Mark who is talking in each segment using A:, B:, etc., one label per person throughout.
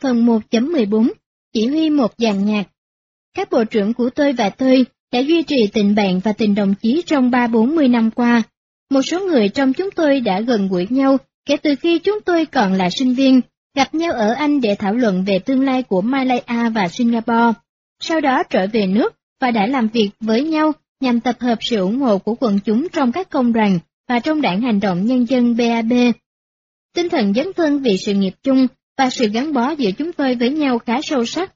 A: Phần 1.14 Chỉ huy một dàn nhạc. Các bộ trưởng của tôi và tôi đã duy trì tình bạn và tình đồng chí trong 30-40 năm qua. Một số người trong chúng tôi đã gần gũi nhau kể từ khi chúng tôi còn là sinh viên, gặp nhau ở Anh để thảo luận về tương lai của Malaya và Singapore. Sau đó trở về nước và đã làm việc với nhau nhằm tập hợp sự ủng hộ của quần chúng trong các công đoàn và trong Đảng Hành động Nhân dân BAB. Tinh thần dấn thân vì sự nghiệp chung và sự gắn bó giữa chúng tôi với nhau khá sâu sắc.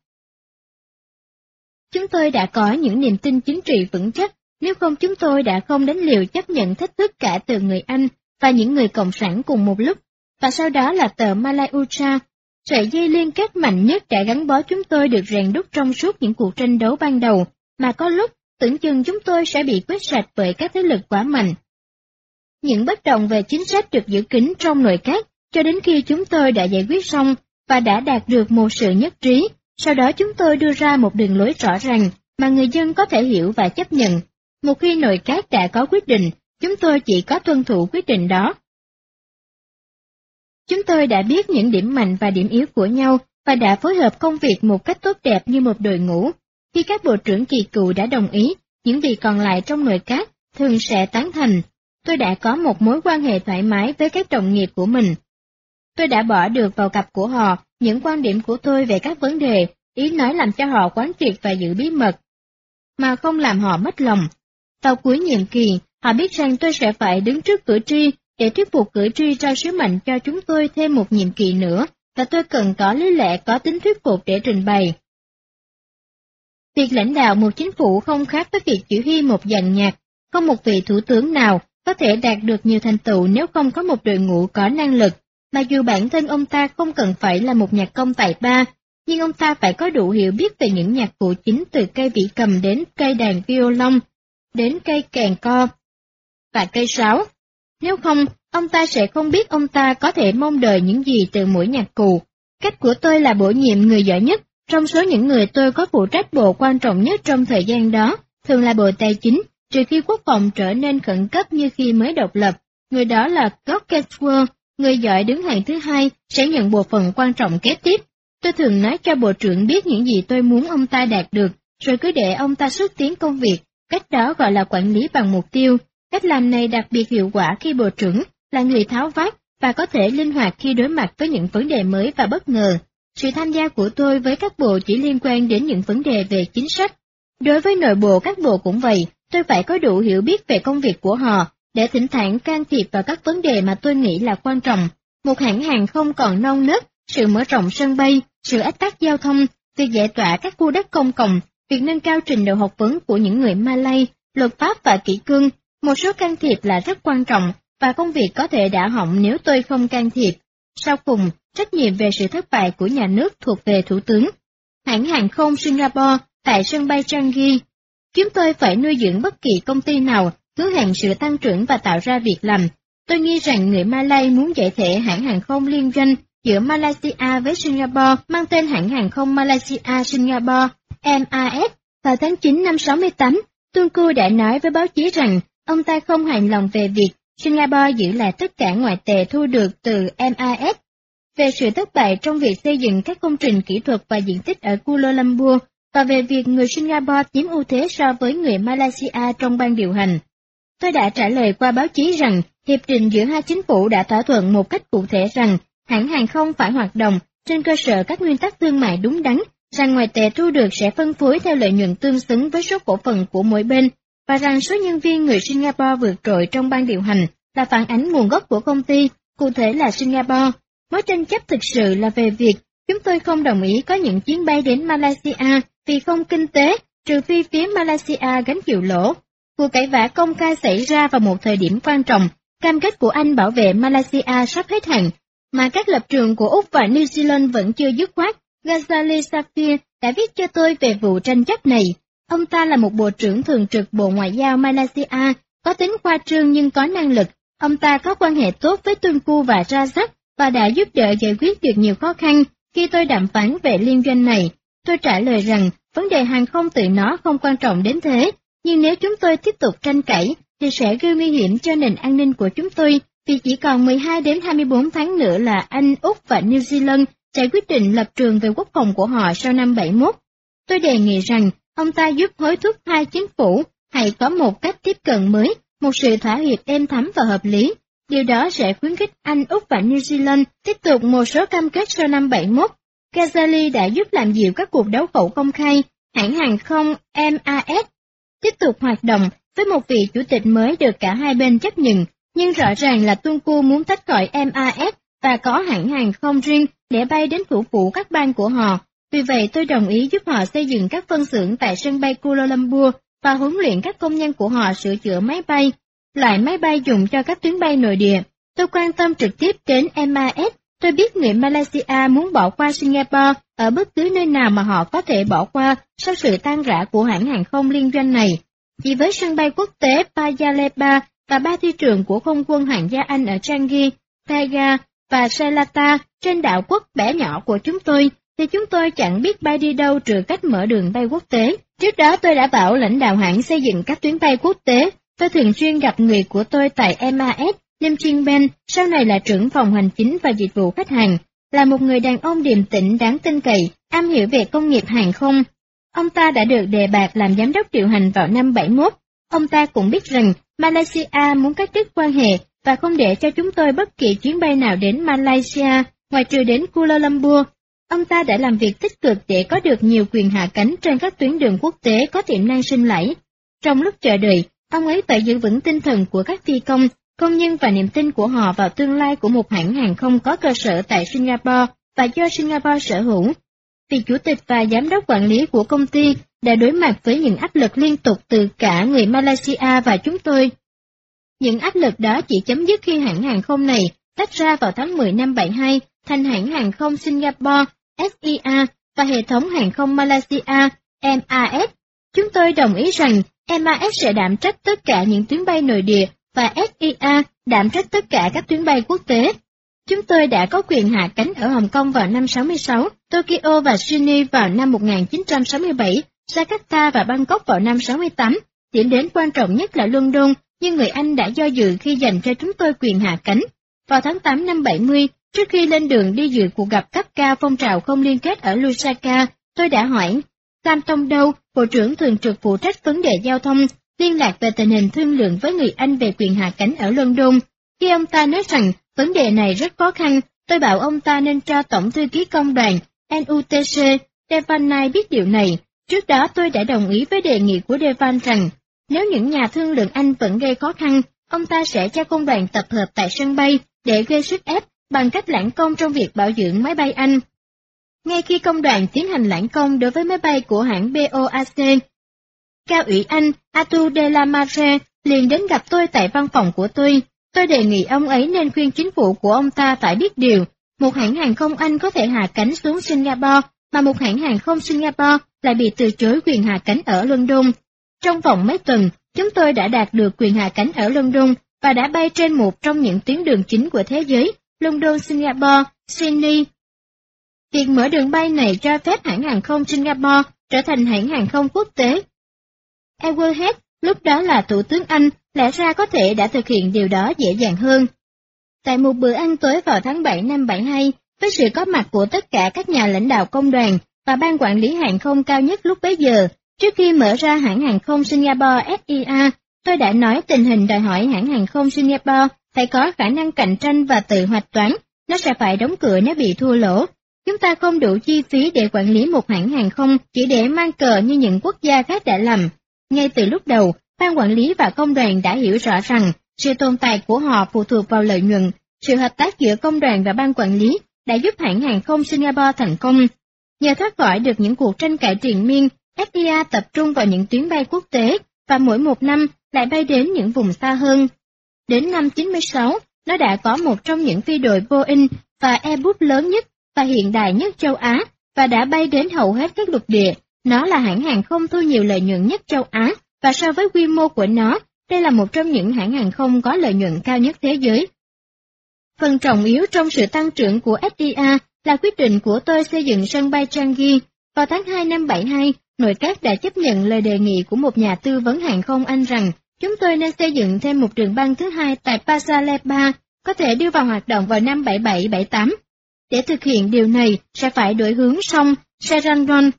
A: Chúng tôi đã có những niềm tin chính trị vững chắc, nếu không chúng tôi đã không đánh liều chấp nhận thách thức cả từ người Anh và những người Cộng sản cùng một lúc, và sau đó là tờ Malay Ultra. Sợi dây liên kết mạnh nhất đã gắn bó chúng tôi được rèn đúc trong suốt những cuộc tranh đấu ban đầu, mà có lúc tưởng chừng chúng tôi sẽ bị quét sạch bởi các thế lực quá mạnh. Những bất đồng về chính sách được giữ kín trong nội các cho đến khi chúng tôi đã giải quyết xong và đã đạt được một sự nhất trí. Sau đó chúng tôi đưa ra một đường lối rõ ràng mà người dân có thể hiểu và chấp nhận. Một khi nội các đã có quyết định, chúng tôi chỉ có tuân thủ quyết định đó. Chúng tôi đã biết những điểm mạnh và điểm yếu của nhau và đã phối hợp công việc một cách tốt đẹp như một đội ngũ. Khi các bộ trưởng kỳ cựu đã đồng ý, những vị còn lại trong nội các thường sẽ tán thành. Tôi đã có một mối quan hệ thoải mái với các đồng nghiệp của mình. Tôi đã bỏ được vào cặp của họ những quan điểm của tôi về các vấn đề, ý nói làm cho họ quán triệt và giữ bí mật, mà không làm họ mất lòng. Vào cuối nhiệm kỳ, họ biết rằng tôi sẽ phải đứng trước cử tri để thuyết phục cử tri trao sứ mệnh cho chúng tôi thêm một nhiệm kỳ nữa, và tôi cần có lý lẽ có tính thuyết phục để trình bày. Việc lãnh đạo một chính phủ không khác với việc chỉ huy một dàn nhạc, không một vị thủ tướng nào có thể đạt được nhiều thành tựu nếu không có một đội ngũ có năng lực. Mặc dù bản thân ông ta không cần phải là một nhạc công tài ba, nhưng ông ta phải có đủ hiểu biết về những nhạc cụ chính từ cây vĩ cầm đến cây đàn violon, đến cây kèn co và cây sáo. Nếu không, ông ta sẽ không biết ông ta có thể mong đợi những gì từ mỗi nhạc cụ. Cách của tôi là bổ nhiệm người giỏi nhất. Trong số những người tôi có phụ trách bộ quan trọng nhất trong thời gian đó, thường là bộ tài chính, trừ khi quốc phòng trở nên khẩn cấp như khi mới độc lập. Người đó là Gottsworth. Người giỏi đứng hàng thứ hai sẽ nhận bộ phận quan trọng kế tiếp. Tôi thường nói cho bộ trưởng biết những gì tôi muốn ông ta đạt được, rồi cứ để ông ta xúc tiến công việc. Cách đó gọi là quản lý bằng mục tiêu. Cách làm này đặc biệt hiệu quả khi bộ trưởng là người tháo vát và có thể linh hoạt khi đối mặt với những vấn đề mới và bất ngờ. Sự tham gia của tôi với các bộ chỉ liên quan đến những vấn đề về chính sách. Đối với nội bộ các bộ cũng vậy, tôi phải có đủ hiểu biết về công việc của họ, để thỉnh thoảng can thiệp vào các vấn đề mà tôi nghĩ là quan trọng. Một hãng hàng không còn non nớt, sự mở rộng sân bay, sự ách tắc giao thông, việc giải tỏa các khu đất công cộng, việc nâng cao trình độ học vấn của những người Malay, luật pháp và kỷ cương, một số can thiệp là rất quan trọng, và công việc có thể đã hỏng nếu tôi không can thiệp. Sau cùng, trách nhiệm về sự thất bại của nhà nước thuộc về Thủ tướng. Hãng hàng không Singapore tại sân bay Changi. Chúng tôi phải nuôi dưỡng bất kỳ công ty nào, hứa hẹn sự tăng trưởng và tạo ra việc làm. Tôi nghi rằng người Malay muốn giải thể hãng hàng không liên doanh giữa Malaysia với Singapore mang tên hãng hàng không Malaysia Singapore, MAS. Vào tháng 9 năm 68, Tunku đã nói với báo chí rằng ông ta không hài lòng về việc Singapore giữ lại tất cả ngoại tệ thu được từ MAS. Về sự thất bại trong việc xây dựng các công trình kỹ thuật và diện tích ở Kuala Lumpur, và về việc người Singapore chiếm ưu thế so với người Malaysia trong ban điều hành. Tôi đã trả lời qua báo chí rằng hiệp định giữa hai chính phủ đã thỏa thuận một cách cụ thể rằng hãng hàng không phải hoạt động trên cơ sở các nguyên tắc thương mại đúng đắn, rằng ngoại tệ thu được sẽ phân phối theo lợi nhuận tương xứng với số cổ phần của mỗi bên, và rằng số nhân viên người Singapore vượt trội trong ban điều hành là phản ánh nguồn gốc của công ty, cụ thể là Singapore. Mối tranh chấp thực sự là về việc chúng tôi không đồng ý có những chuyến bay đến Malaysia vì không kinh tế, trừ phi phía Malaysia gánh chịu lỗ. Cuộc cãi vã công khai xảy ra vào một thời điểm quan trọng, cam kết của Anh bảo vệ Malaysia sắp hết hạn, mà các lập trường của Úc và New Zealand vẫn chưa dứt khoát. Ghazali Safir đã viết cho tôi về vụ tranh chấp này. Ông ta là một bộ trưởng thường trực Bộ Ngoại giao Malaysia, có tính khoa trương nhưng có năng lực. Ông ta có quan hệ tốt với Tunku và Razak và đã giúp đỡ giải quyết được nhiều khó khăn khi tôi đàm phán về liên doanh này. Tôi trả lời rằng vấn đề hàng không tự nó không quan trọng đến thế, nhưng nếu chúng tôi tiếp tục tranh cãi thì sẽ gây nguy hiểm cho nền an ninh của chúng tôi, vì chỉ còn 12 đến 24 tháng nữa là Anh, Úc và New Zealand sẽ quyết định lập trường về quốc phòng của họ sau năm 71. Tôi đề nghị rằng ông ta giúp hối thúc hai chính phủ hãy có một cách tiếp cận mới, một sự thỏa hiệp êm thấm và hợp lý. Điều đó sẽ khuyến khích Anh, Úc và New Zealand tiếp tục một số cam kết sau năm 71. Ghazali đã giúp làm dịu các cuộc đấu khẩu công khai, hãng hàng không MAS tiếp tục hoạt động với một vị chủ tịch mới được cả hai bên chấp nhận, nhưng rõ ràng là Tunku muốn tách khỏi MAS và có hãng hàng không riêng để bay đến thủ phủ các bang của họ. Vì vậy tôi đồng ý giúp họ xây dựng các phân xưởng tại sân bay Kuala Lumpur và huấn luyện các công nhân của họ sửa chữa máy bay, loại máy bay dùng cho các tuyến bay nội địa. Tôi quan tâm trực tiếp đến MAS. Tôi biết người Malaysia muốn bỏ qua Singapore ở bất cứ nơi nào mà họ có thể bỏ qua sau sự tan rã của hãng hàng không liên doanh này. Chỉ với sân bay quốc tế Paya Lebar và 3 phi trường của không quân Hoàng gia Anh ở Changi, Taiga và Selata trên đảo quốc bé nhỏ của chúng tôi, thì chúng tôi chẳng biết bay đi đâu trừ cách mở đường bay quốc tế. Trước đó tôi đã bảo lãnh đạo hãng xây dựng các tuyến bay quốc tế. Tôi thường xuyên gặp người của tôi tại MAS, Lim Ching Ben, sau này là trưởng phòng hành chính và dịch vụ khách hàng, là một người đàn ông điềm tĩnh đáng tin cậy, am hiểu về công nghiệp hàng không. Ông ta đã được đề bạt làm giám đốc điều hành vào năm 71. Ông ta cũng biết rằng Malaysia muốn cắt đứt quan hệ và không để cho chúng tôi bất kỳ chuyến bay nào đến Malaysia, ngoài trừ đến Kuala Lumpur. Ông ta đã làm việc tích cực để có được nhiều quyền hạ cánh trên các tuyến đường quốc tế có tiềm năng sinh lãi. Trong lúc chờ đợi, ông ấy tự giữ vững tinh thần của các phi công, công nhân và niềm tin của họ vào tương lai của một hãng hàng không có cơ sở tại Singapore và do Singapore sở hữu. Vị chủ tịch và giám đốc quản lý của công ty đã đối mặt với những áp lực liên tục từ cả người Malaysia và chúng tôi. Những áp lực đó chỉ chấm dứt khi hãng hàng không này tách ra vào tháng 10 năm 72 thành hãng hàng không Singapore SIA và hệ thống hàng không Malaysia MAS. Chúng tôi đồng ý rằng MAS sẽ đảm trách tất cả những tuyến bay nội địa và SIA đảm trách tất cả các tuyến bay quốc tế. Chúng tôi đã có quyền hạ cánh ở Hồng Kông vào năm 66, Tokyo và Sydney vào năm 1967, Jakarta và Bangkok vào năm 68. Điểm đến quan trọng nhất là London, nhưng người Anh đã do dự khi dành cho chúng tôi quyền hạ cánh. Vào tháng 8 năm 70, trước khi lên đường đi dự cuộc gặp cấp cao phong trào không liên kết ở Lusaka, tôi đã hỏi Sam Tông Đâu, Bộ trưởng thường trực phụ trách vấn đề giao thông, liên lạc về tình hình thương lượng với người Anh về quyền hạ cánh ở London. Khi ông ta nói rằng vấn đề này rất khó khăn, tôi bảo ông ta nên cho Tổng thư ký công đoàn NUTC Devan Knight biết điều này. Trước đó tôi đã đồng ý với đề nghị của Devan rằng nếu những nhà thương lượng Anh vẫn gây khó khăn, ông ta sẽ cho công đoàn tập hợp tại sân bay để gây sức ép bằng cách lãng công trong việc bảo dưỡng máy bay Anh. Ngay khi công đoàn tiến hành lãng công đối với máy bay của hãng BOAC, Cao ủy Anh Arthur de la Marre liền đến gặp tôi tại văn phòng của tôi. Tôi đề nghị ông ấy nên khuyên chính phủ của ông ta phải biết điều, một hãng hàng không Anh có thể hạ cánh xuống Singapore, mà một hãng hàng không Singapore lại bị từ chối quyền hạ cánh ở London. Trong vòng mấy tuần, chúng tôi đã đạt được quyền hạ cánh ở London và đã bay trên một trong những tuyến đường chính của thế giới, London, Singapore, Sydney. Việc mở đường bay này cho phép hãng hàng không Singapore trở thành hãng hàng không quốc tế. Edward Heath, lúc đó là Thủ tướng Anh, lẽ ra có thể đã thực hiện điều đó dễ dàng hơn. Tại một bữa ăn tối vào tháng 7 năm 72, với sự có mặt của tất cả các nhà lãnh đạo công đoàn và ban quản lý hàng không cao nhất lúc bấy giờ, trước khi mở ra hãng hàng không Singapore SIA, tôi đã nói tình hình đòi hỏi hãng hàng không Singapore phải có khả năng cạnh tranh và tự hoạch toán, nó sẽ phải đóng cửa nếu bị thua lỗ. Chúng ta không đủ chi phí để quản lý một hãng hàng không chỉ để mang cờ như những quốc gia khác đã làm. Ngay từ lúc đầu, ban quản lý và công đoàn đã hiểu rõ rằng sự tồn tại của họ phụ thuộc vào lợi nhuận. Sự hợp tác giữa công đoàn và ban quản lý đã giúp hãng hàng không Singapore thành công. Nhờ thoát khỏi được những cuộc tranh cãi triền miên, SIA tập trung vào những tuyến bay quốc tế và mỗi một năm lại bay đến những vùng xa hơn. Đến năm 96, nó đã có một trong những phi đội Boeing và Airbus lớn nhất và hiện đại nhất châu Á và đã bay đến hầu hết các lục địa. Nó là hãng hàng không thu nhiều lợi nhuận nhất châu Á và so với quy mô của nó, đây là một trong những hãng hàng không có lợi nhuận cao nhất thế giới. Phần trọng yếu trong sự tăng trưởng của SIA là quyết định của tôi xây dựng sân bay Changi. Vào tháng 2 năm 72, nội các đã chấp nhận lời đề nghị của một nhà tư vấn hàng không Anh rằng chúng tôi nên xây dựng thêm một đường băng thứ hai tại Pasir Laba, có thể đưa vào hoạt động vào năm 77-78. Để thực hiện điều này sẽ phải đổi hướng sông Sarandon.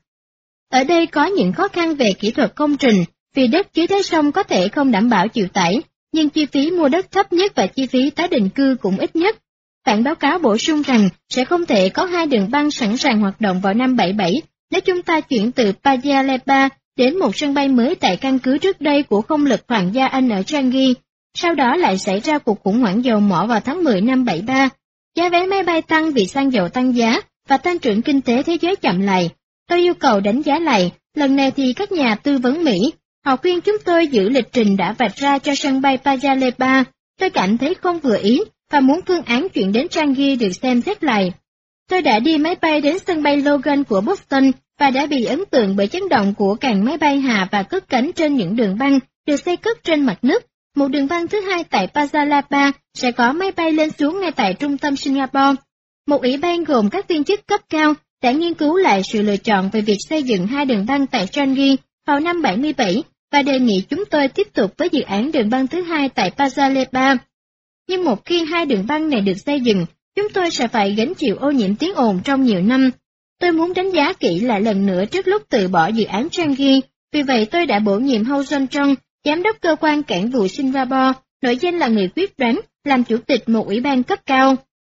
A: Ở đây có những khó khăn về kỹ thuật công trình, vì đất dưới đáy sông có thể không đảm bảo chịu tải, nhưng chi phí mua đất thấp nhất và chi phí tái định cư cũng ít nhất. Bản báo cáo bổ sung rằng sẽ không thể có 2 đường băng sẵn sàng hoạt động vào năm 77 nếu chúng ta chuyển từ Paya-Lepa đến một sân bay mới tại căn cứ trước đây của không lực Hoàng gia Anh ở Changi. Sau đó lại xảy ra cuộc khủng hoảng dầu mỏ vào tháng 10 năm 73. Giá vé máy bay tăng vì xăng dầu tăng giá và tăng trưởng kinh tế thế giới chậm lại. Tôi yêu cầu đánh giá lại, lần này thì các nhà tư vấn Mỹ, họ khuyên chúng tôi giữ lịch trình đã vạch ra cho sân bay Paya-Lepa. Tôi cảm thấy không vừa ý và muốn phương án chuyển đến Changi được xem xét lại. Tôi đã đi máy bay đến sân bay Logan của Boston và đã bị ấn tượng bởi chấn động của càng máy bay hạ và cất cánh trên những đường băng được xây cất trên mặt nước. Một đường băng thứ hai tại Paya-Lepa sẽ có máy bay lên xuống ngay tại trung tâm Singapore. Một ủy ban gồm các viên chức cấp cao đã nghiên cứu lại sự lựa chọn về việc xây dựng 2 đường băng tại Changi vào năm 77 và đề nghị chúng tôi tiếp tục với dự án đường băng thứ hai tại Paya-Lepa. Nhưng một khi 2 đường băng này được xây dựng, chúng tôi sẽ phải gánh chịu ô nhiễm tiếng ồn trong nhiều năm. Tôi muốn đánh giá kỹ lại lần nữa trước lúc từ bỏ dự án Changi, vì vậy tôi đã bổ nhiệm Hou John, giám đốc cơ quan cảng vụ Singapore, nổi danh là người quyết đoán, làm chủ tịch một ủy ban cấp cao.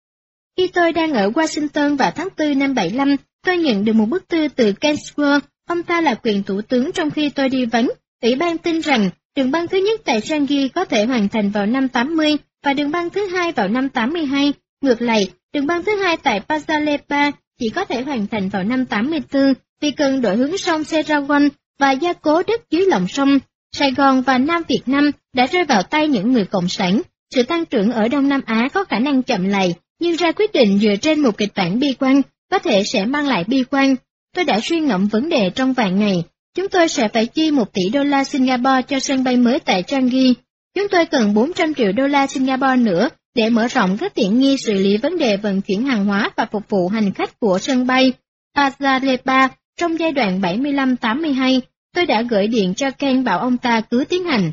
A: Khi tôi đang ở Washington vào tháng 4 năm 75, tôi nhận được một bức thư từ Ken Squire, ông ta là quyền thủ tướng trong khi tôi đi vắng. Ủy ban tin rằng đường băng thứ nhất tại Changi có thể hoàn thành vào năm 80 và đường băng thứ hai vào năm 82. Ngược lại, đường băng thứ hai tại Paya-Lepa chỉ có thể hoàn thành vào năm 84 vì cần đổi hướng sông Serawan và gia cố đất dưới lòng sông. Sài Gòn và Nam Việt Nam đã rơi vào tay những người cộng sản. Sự tăng trưởng ở Đông Nam Á có khả năng chậm lại, nhưng ra quyết định dựa trên một kịch bản bi quan, có thể sẽ mang lại bi quan. Tôi đã suy ngẫm vấn đề trong vài ngày. Chúng tôi sẽ phải chi 1 tỷ đô la Singapore cho sân bay mới tại Changi. Chúng tôi cần 400 triệu đô la Singapore nữa để mở rộng các tiện nghi xử lý vấn đề vận chuyển hàng hóa và phục vụ hành khách của sân bay Paya-Lepa trong giai đoạn 75-82. Tôi đã gửi điện cho Ken bảo ông ta cứ tiến hành.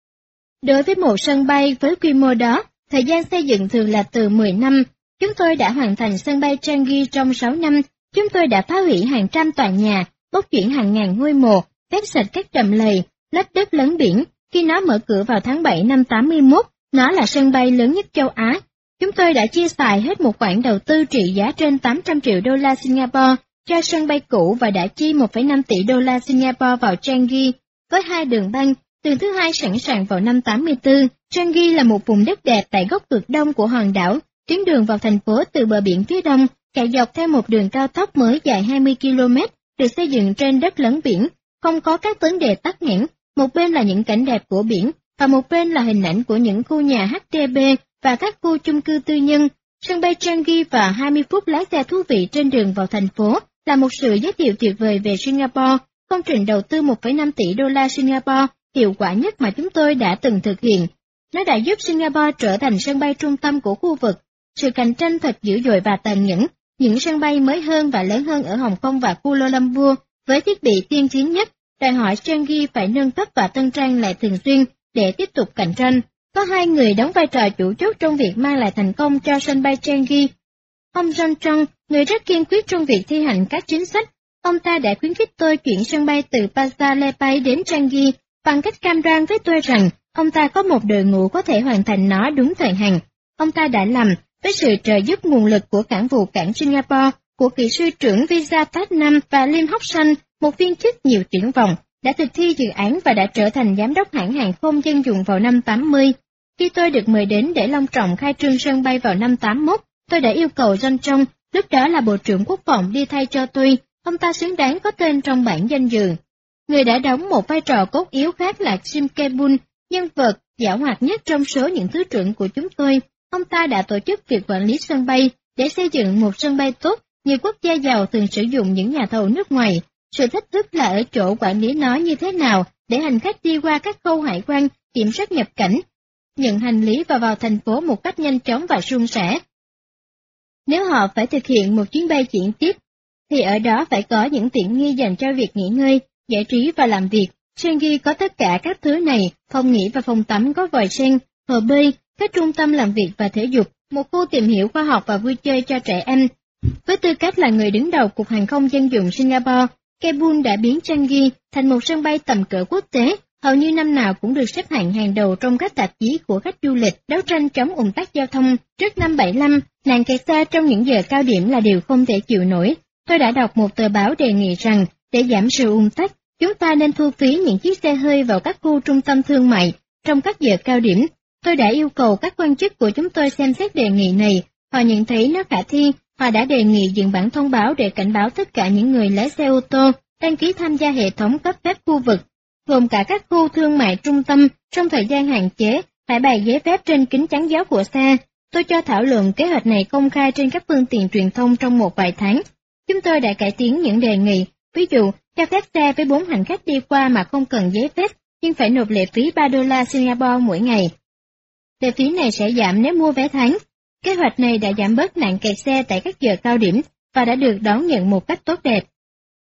A: Đối với một sân bay với quy mô đó, thời gian xây dựng thường là từ 10 năm. Chúng tôi đã hoàn thành sân bay Changi trong 6 năm. Chúng tôi đã phá hủy hàng trăm tòa nhà, bốc chuyển hàng ngàn ngôi mộ, quét sạch các đầm lầy, lấp đất lấn biển. Khi nó mở cửa vào tháng 7 năm 81, nó là sân bay lớn nhất châu Á. Chúng tôi đã chia xài hết một khoản đầu tư trị giá trên 800 triệu đô la Singapore cho sân bay cũ và đã chi 1,5 tỷ đô la Singapore vào Changi. Với 2 đường băng, đường thứ hai sẵn sàng vào năm 84, Changi là một vùng đất đẹp tại góc cực đông của hòn đảo. Tuyến đường vào thành phố từ bờ biển phía đông chạy dọc theo một đường cao tốc mới dài 20 km, được xây dựng trên đất lấn biển, không có các vấn đề tắc nghẽn. Một bên là những cảnh đẹp của biển, và một bên là hình ảnh của những khu nhà HDB và các khu chung cư tư nhân. Sân bay Changi và 20 phút lái xe thú vị trên đường vào thành phố là một sự giới thiệu tuyệt vời về Singapore. Công trình đầu tư 1,5 tỷ đô la Singapore, hiệu quả nhất mà chúng tôi đã từng thực hiện. Nó đã giúp Singapore trở thành sân bay trung tâm của khu vực. Sự cạnh tranh thật dữ dội và tàn nhẫn. Những sân bay mới hơn và lớn hơn ở Hồng Kông và Kuala Lumpur với thiết bị tiên tiến nhất, đòi hỏi Changi phải nâng cấp và tân trang lại thường xuyên để tiếp tục cạnh tranh. Có 2 người đóng vai trò chủ chốt trong việc mang lại thành công cho sân bay Changi. Ông John Chung, người rất kiên quyết trong việc thi hành các chính sách, ông ta đã khuyến khích tôi chuyển sân bay từ Paya-Lepa đến Changi bằng cách cam đoan với tôi rằng ông ta có một đội ngũ có thể hoàn thành nó đúng thời hạn. Ông ta đã làm với sự trợ giúp nguồn lực của cảng vụ cảng Singapore, của kỹ sư trưởng Visa Tat Nam và Lim Hock San, một viên chức nhiều triển vọng, đã thực thi dự án và đã trở thành giám đốc hãng hàng không dân dụng vào năm 80. Khi tôi được mời đến để long trọng khai trương sân bay vào năm 81, tôi đã yêu cầu John Chung, lúc đó là Bộ trưởng Quốc phòng, đi thay cho tôi. Ông ta xứng đáng có tên trong bảng danh dự. Người đã đóng một vai trò cốt yếu khác là Jim Kebun, nhân vật giảo hoạt nhất trong số những thứ trưởng của chúng tôi. Ông ta đã tổ chức việc quản lý sân bay. Để xây dựng một sân bay tốt, nhiều quốc gia giàu thường sử dụng những nhà thầu nước ngoài. Sự thách thức là ở chỗ quản lý nó như thế nào để hành khách đi qua các khâu hải quan, kiểm soát nhập cảnh, nhận hành lý và vào thành phố một cách nhanh chóng và suôn sẻ. Nếu họ phải thực hiện một chuyến bay chuyển tiếp, thì ở đó phải có những tiện nghi dành cho việc nghỉ ngơi, giải trí và làm việc. Changi có tất cả các thứ này, phòng nghỉ và phòng tắm có vòi sen, hồ bơi, các trung tâm làm việc và thể dục, một khu tìm hiểu khoa học và vui chơi cho trẻ em. Với tư cách là người đứng đầu Cục Hàng không Dân dụng Singapore, Kabul đã biến Changi thành một sân bay tầm cỡ quốc tế, hầu như năm nào cũng được xếp hạng hàng đầu trong các tạp chí của khách du lịch đấu tranh chống ùn tắc giao thông. Trước năm 75, nạn kẹt xe trong những giờ cao điểm là điều không thể chịu nổi. Tôi đã đọc một tờ báo đề nghị rằng, để giảm sự ùn tắc, chúng ta nên thu phí những chiếc xe hơi vào các khu trung tâm thương mại trong các giờ cao điểm. Tôi đã yêu cầu các quan chức của chúng tôi xem xét đề nghị này. Họ nhận thấy nó khả thi. Họ đã đề nghị dựng bản thông báo để cảnh báo tất cả những người lái xe ô tô đăng ký tham gia hệ thống cấp phép khu vực, gồm cả các khu thương mại trung tâm, trong thời gian hạn chế, phải bày giấy phép trên kính chắn gió của xe. Tôi cho thảo luận kế hoạch này công khai trên các phương tiện truyền thông trong một vài tháng. Chúng tôi đã cải tiến những đề nghị, ví dụ, cho phép xe với 4 hành khách đi qua mà không cần giấy phép, nhưng phải nộp lệ phí $3 Singapore mỗi ngày. Lệ phí này sẽ giảm nếu mua vé tháng. Kế hoạch này đã giảm bớt nạn kẹt xe tại các giờ cao điểm và đã được đón nhận một cách tốt đẹp.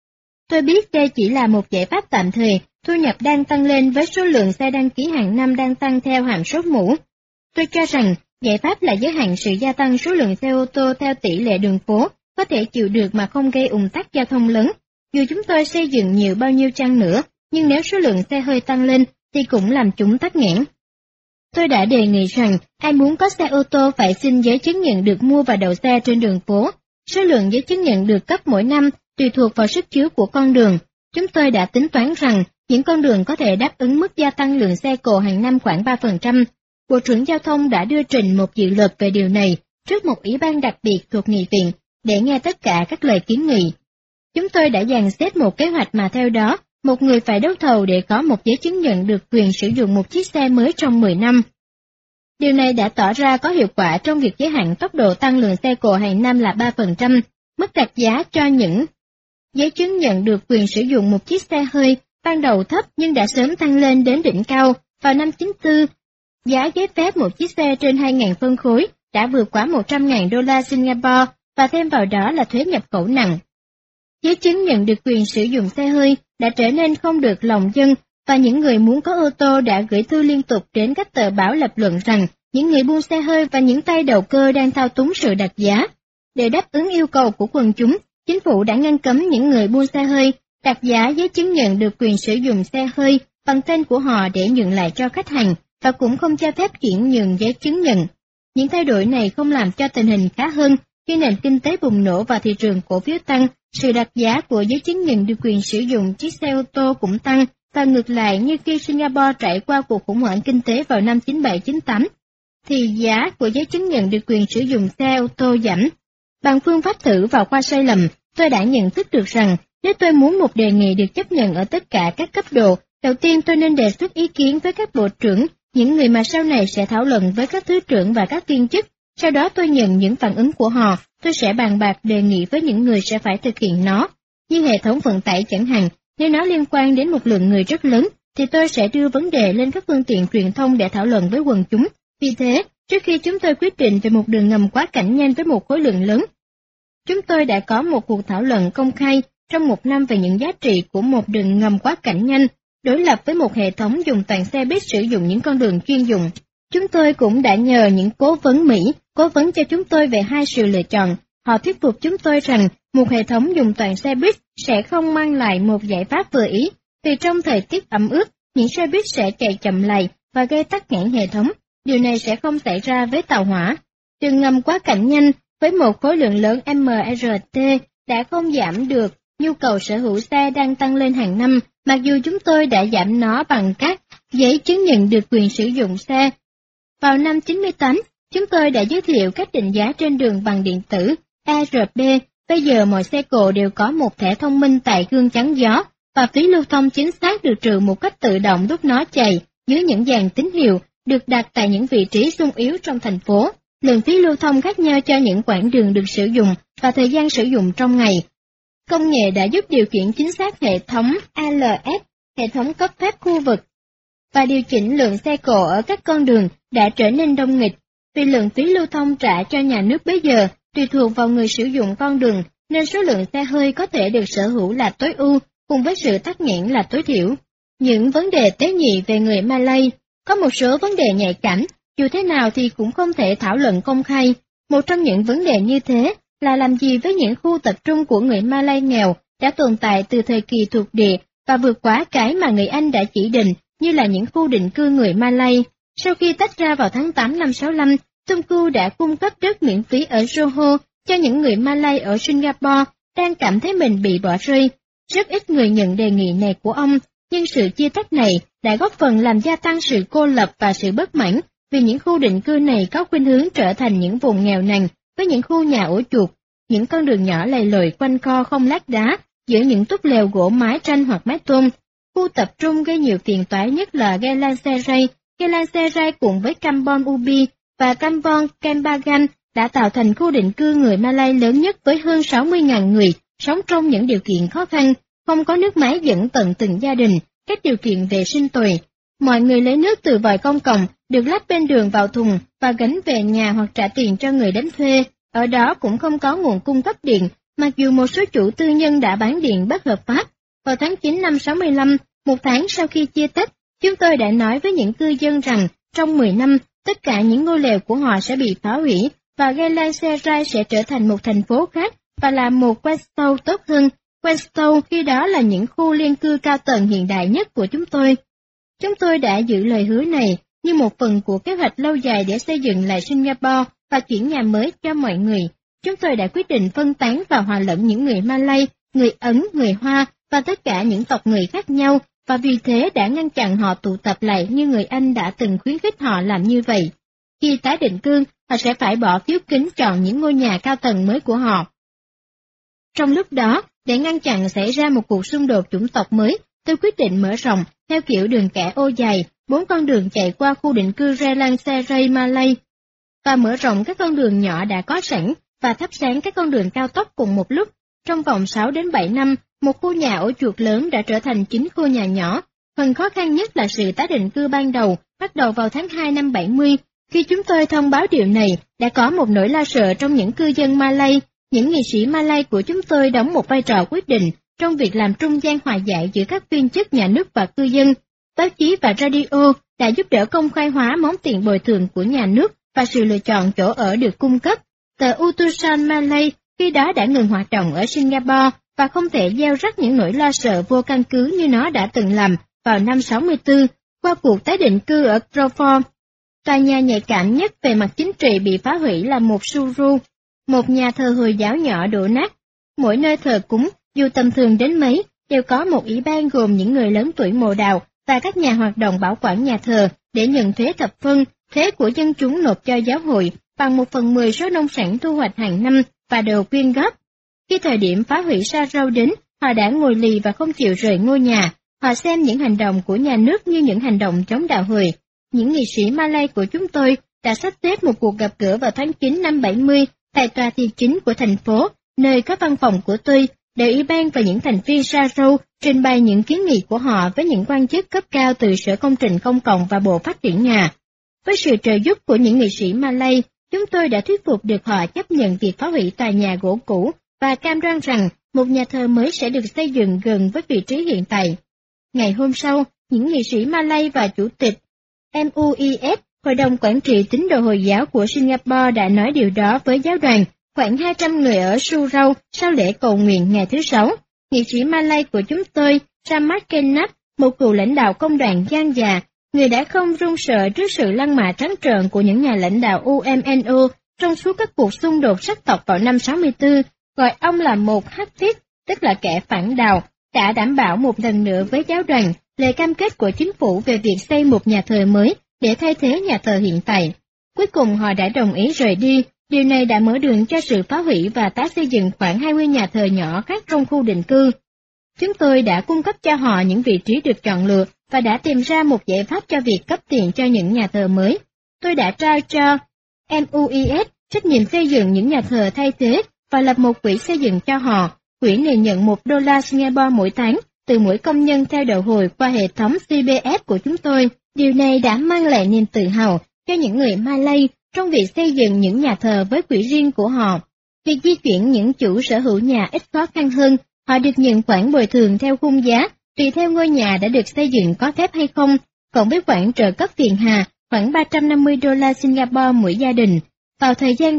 A: Tôi biết đây chỉ là một giải pháp tạm thời, thu nhập đang tăng lên với số lượng xe đăng ký hàng năm đang tăng theo hàm số mũ. Tôi cho rằng giải pháp là giới hạn sự gia tăng số lượng xe ô tô theo tỷ lệ đường phố có thể chịu được mà không gây ùn tắc giao thông lớn. Dù chúng tôi xây dựng nhiều bao nhiêu chăng nữa, nhưng nếu số lượng xe hơi tăng lên thì cũng làm chúng tắc nghẽn. Tôi đã đề nghị rằng ai muốn có xe ô tô phải xin giấy chứng nhận được mua và đậu xe trên đường phố. Số lượng giấy chứng nhận được cấp mỗi năm tùy thuộc vào sức chứa của con đường. Chúng tôi đã tính toán rằng những con đường có thể đáp ứng mức gia tăng lượng xe cộ hàng năm khoảng 3%. Bộ trưởng Giao thông đã đưa trình một dự luật về điều này trước một ủy ban đặc biệt thuộc Nghị viện để nghe tất cả các lời kiến nghị. Chúng tôi đã dàn xếp một kế hoạch mà theo đó, một người phải đấu thầu để có một giấy chứng nhận được quyền sử dụng một chiếc xe mới trong 10 năm. Điều này đã tỏ ra có hiệu quả trong việc giới hạn tốc độ tăng lượng xe cộ hàng năm là 3%, mức đặt giá cho những giấy chứng nhận được quyền sử dụng một chiếc xe hơi ban đầu thấp nhưng đã sớm tăng lên đến đỉnh cao. Vào năm 94, giá giấy phép một chiếc xe trên 2.000 phân khối đã vượt quá $100.000 Singapore và thêm vào đó là thuế nhập khẩu nặng. Giấy chứng nhận được quyền sử dụng xe hơi đã trở nên không được lòng dân và những người muốn có ô tô đã gửi thư liên tục đến các tờ báo lập luận rằng những người buôn xe hơi và những tay đầu cơ đang thao túng sự đặt giá. Để đáp ứng yêu cầu của quần chúng, chính phủ đã ngăn cấm những người buôn xe hơi đặt giá giấy chứng nhận được quyền sử dụng xe hơi bằng tên của họ để nhượng lại cho khách hàng và cũng không cho phép chuyển nhượng giấy chứng nhận. Những thay đổi này không làm cho tình hình khá hơn khi nền kinh tế bùng nổ và thị trường cổ phiếu tăng, sự đặt giá của giấy chứng nhận được quyền sử dụng chiếc xe ô tô cũng tăng, và ngược lại như khi Singapore trải qua cuộc khủng hoảng kinh tế vào năm 97-98, thì giá của giấy chứng nhận được quyền sử dụng xe ô tô giảm. Bằng phương pháp thử và qua sai lầm, tôi đã nhận thức được rằng nếu tôi muốn một đề nghị được chấp nhận ở tất cả các cấp độ, đầu tiên tôi nên đề xuất ý kiến với các bộ trưởng, những người mà sau này sẽ thảo luận với các thứ trưởng và các viên chức. Sau đó tôi nhận những phản ứng của họ, tôi sẽ bàn bạc đề nghị với những người sẽ phải thực hiện nó. Như hệ thống vận tải chẳng hạn, nếu nó liên quan đến một lượng người rất lớn, thì tôi sẽ đưa vấn đề lên các phương tiện truyền thông để thảo luận với quần chúng. Vì thế, trước khi chúng tôi quyết định về một đường ngầm quá cảnh nhanh với một khối lượng lớn, chúng tôi đã có một cuộc thảo luận công khai trong một năm về những giá trị của một đường ngầm quá cảnh nhanh, đối lập với một hệ thống dùng toàn xe buýt sử dụng những con đường chuyên dụng. Chúng tôi cũng đã nhờ những cố vấn Mỹ cố vấn cho chúng tôi về hai sự lựa chọn. Họ thuyết phục chúng tôi rằng một hệ thống dùng toàn xe buýt sẽ không mang lại một giải pháp vừa ý, vì trong thời tiết ẩm ướt, những xe buýt sẽ chạy chậm lại và gây tắc nghẽn hệ thống. Điều này sẽ không xảy ra với tàu hỏa. Đường ngầm quá cảnh nhanh với một khối lượng lớn MRT đã không giảm được nhu cầu sở hữu xe đang tăng lên hàng năm, mặc dù chúng tôi đã giảm nó bằng các giấy chứng nhận được quyền sử dụng xe. Vào năm 98, chúng tôi đã giới thiệu cách định giá trên đường bằng điện tử ERP. Bây giờ mọi xe cộ đều có một thẻ thông minh tại gương chắn gió, và phí lưu thông chính xác được trừ một cách tự động lúc nó chạy dưới những dàn tín hiệu được đặt tại những vị trí xung yếu trong thành phố. Lượng phí lưu thông khác nhau cho những quãng đường được sử dụng và thời gian sử dụng trong ngày. Công nghệ đã giúp điều khiển chính xác hệ thống ALS, hệ thống cấp phép khu vực, và điều chỉnh lượng xe cộ ở các con đường đã trở nên đông nghịch. Vì lượng phí lưu thông trả cho nhà nước bây giờ tùy thuộc vào người sử dụng con đường, nên số lượng xe hơi có thể được sở hữu là tối ưu, cùng với sự tắc nghẽn là tối thiểu. Những vấn đề tế nhị về người Malay, có một số vấn đề nhạy cảm, dù thế nào thì cũng không thể thảo luận công khai. Một trong những vấn đề như thế là làm gì với những khu tập trung của người Malay nghèo đã tồn tại từ thời kỳ thuộc địa và vượt quá cái mà người Anh đã chỉ định như là những khu định cư người Malay. Sau khi tách ra vào tháng 8 năm 65, Tunku đã cung cấp đất miễn phí ở Johor cho những người Malay ở Singapore đang cảm thấy mình bị bỏ rơi. Rất ít người nhận đề nghị này của ông, nhưng sự chia tách này đã góp phần làm gia tăng sự cô lập và sự bất mãn, vì những khu định cư này có khuynh hướng trở thành những vùng nghèo nàn với những khu nhà ổ chuột, những con đường nhỏ lầy lội quanh co không lát đá giữa những túp lều gỗ mái tranh hoặc mái tôn. Khu tập trung gây nhiều phiền toái nhất là Geylang Serai. Geylang Serai cùng với Kampong Ubi và Kampong Kembangan đã tạo thành khu định cư người Malay lớn nhất với hơn 60.000 người sống trong những điều kiện khó khăn, không có nước máy dẫn tận từng gia đình, các điều kiện vệ sinh tồi. Mọi người lấy nước từ vòi công cộng, được lắp bên đường vào thùng và gánh về nhà hoặc trả tiền cho người đánh thuê. Ở đó cũng không có nguồn cung cấp điện, mặc dù một số chủ tư nhân đã bán điện bất hợp pháp. Vào tháng 9 năm 65, một tháng sau khi chia tách, chúng tôi đã nói với những cư dân rằng trong 10 năm, tất cả những ngôi lều của họ sẽ bị phá hủy và Geylang Serai sẽ trở thành một thành phố khác và là một Queenstown tốt hơn. Queenstown khi đó là những khu liên cư cao tầng hiện đại nhất của chúng tôi. Chúng tôi đã giữ lời hứa này như một phần của kế hoạch lâu dài để xây dựng lại Singapore và chuyển nhà mới cho mọi người. Chúng tôi đã quyết định phân tán và hòa lẫn những người Malay, người Ấn, người Hoa và tất cả những tộc người khác nhau, và vì thế đã ngăn chặn họ tụ tập lại như người Anh đã từng khuyến khích họ làm như vậy. Khi tái định cư, họ sẽ phải bỏ phiếu kín chọn những ngôi nhà cao tầng mới của họ. Trong lúc đó, để ngăn chặn xảy ra một cuộc xung đột chủng tộc mới, tôi quyết định mở rộng, theo kiểu đường kẻ ô dài, 4 con đường chạy qua khu định cư Geylang Serai Malay, và mở rộng các con đường nhỏ đã có sẵn, và thắp sáng các con đường cao tốc cùng một lúc. Trong vòng 6 đến 7 năm, một khu nhà ổ chuột lớn đã trở thành 9 khu nhà nhỏ. Phần khó khăn nhất là sự tái định cư ban đầu, bắt đầu vào tháng 2 năm 70. Khi chúng tôi thông báo điều này, đã có một nỗi lo sợ trong những cư dân Malay. Những nghị sĩ Malay của chúng tôi đóng một vai trò quyết định trong việc làm trung gian hòa giải giữa các viên chức nhà nước và cư dân. Báo chí và radio đã giúp đỡ công khai hóa món tiền bồi thường của nhà nước và sự lựa chọn chỗ ở được cung cấp. Tờ Utusan Malay khi đó đã ngừng hoạt động ở Singapore và không thể gieo rắc những nỗi lo sợ vô căn cứ như nó đã từng làm vào năm 64 qua cuộc tái định cư ở Crawford. Tòa nhà nhạy cảm nhất về mặt chính trị bị phá hủy là một Suru, một nhà thờ Hồi giáo nhỏ đổ nát. Mỗi nơi thờ cúng, dù tầm thường đến mấy, đều có một ủy ban gồm những người lớn tuổi mồ đào và các nhà hoạt động bảo quản nhà thờ để nhận thuế thập phân, thuế của dân chúng nộp cho giáo hội bằng 1/10 số nông sản thu hoạch hàng năm và đồ quyên góp. Khi thời điểm phá hủy Sarau đến, họ đã ngồi lì và không chịu rời ngôi nhà. Họ xem những hành động của nhà nước như những hành động chống đạo hời. Những nghị sĩ Malay của chúng tôi đã sắp xếp một cuộc gặp gỡ vào tháng 9 năm 70 tại tòa thị chính của thành phố, nơi có văn phòng của tôi, để ủy ban và những thành viên Sarau trình bày những kiến nghị của họ với những quan chức cấp cao từ Sở Công trình Công cộng và Bộ Phát triển Nhà. Với sự trợ giúp của những nghị sĩ Malay, chúng tôi đã thuyết phục được họ chấp nhận việc phá hủy tòa nhà gỗ cũ và cam đoan rằng một nhà thờ mới sẽ được xây dựng gần với vị trí hiện tại. Ngày hôm sau, những nghị sĩ Malay và chủ tịch MUIS, Hội đồng Quản trị Tín đồ Hồi giáo của Singapore đã nói điều đó với giáo đoàn, khoảng 200 người ở Surau sau lễ cầu nguyện ngày thứ Sáu. Nghị sĩ Malay của chúng tôi, Samad Kenap, một cựu lãnh đạo công đoàn gan già, người đã không run sợ trước sự lăng mạ trắng trợn của những nhà lãnh đạo UMNO trong suốt các cuộc xung đột sắc tộc vào năm 64, gọi ông là một Hafid, tức là kẻ phản đạo, đã đảm bảo một lần nữa với giáo đoàn lời cam kết của chính phủ về việc xây một nhà thờ mới để thay thế nhà thờ hiện tại. Cuối cùng họ đã đồng ý rời đi. Điều này đã mở đường cho sự phá hủy và tái xây dựng khoảng 20 nhà thờ nhỏ khác trong khu định cư. Chúng tôi đã cung cấp cho họ những vị trí được chọn lựa và đã tìm ra một giải pháp cho việc cấp tiền cho những nhà thờ mới. Tôi đã trao cho MUIS trách nhiệm xây dựng những nhà thờ thay thế và lập một quỹ xây dựng cho họ. Quỹ này nhận $1 Singapore mỗi tháng từ mỗi công nhân theo đầu hồi qua hệ thống CPF của chúng tôi. Điều này đã mang lại niềm tự hào cho những người Malay trong việc xây dựng những nhà thờ với quỹ riêng của họ. Việc di chuyển những chủ sở hữu nhà ít khó khăn hơn, họ được nhận khoản bồi thường theo khung giá, tùy theo ngôi nhà đã được xây dựng có phép hay không, cộng với khoản trợ cấp phiền hà, khoảng $350 Singapore mỗi gia đình. Vào thời gian đó,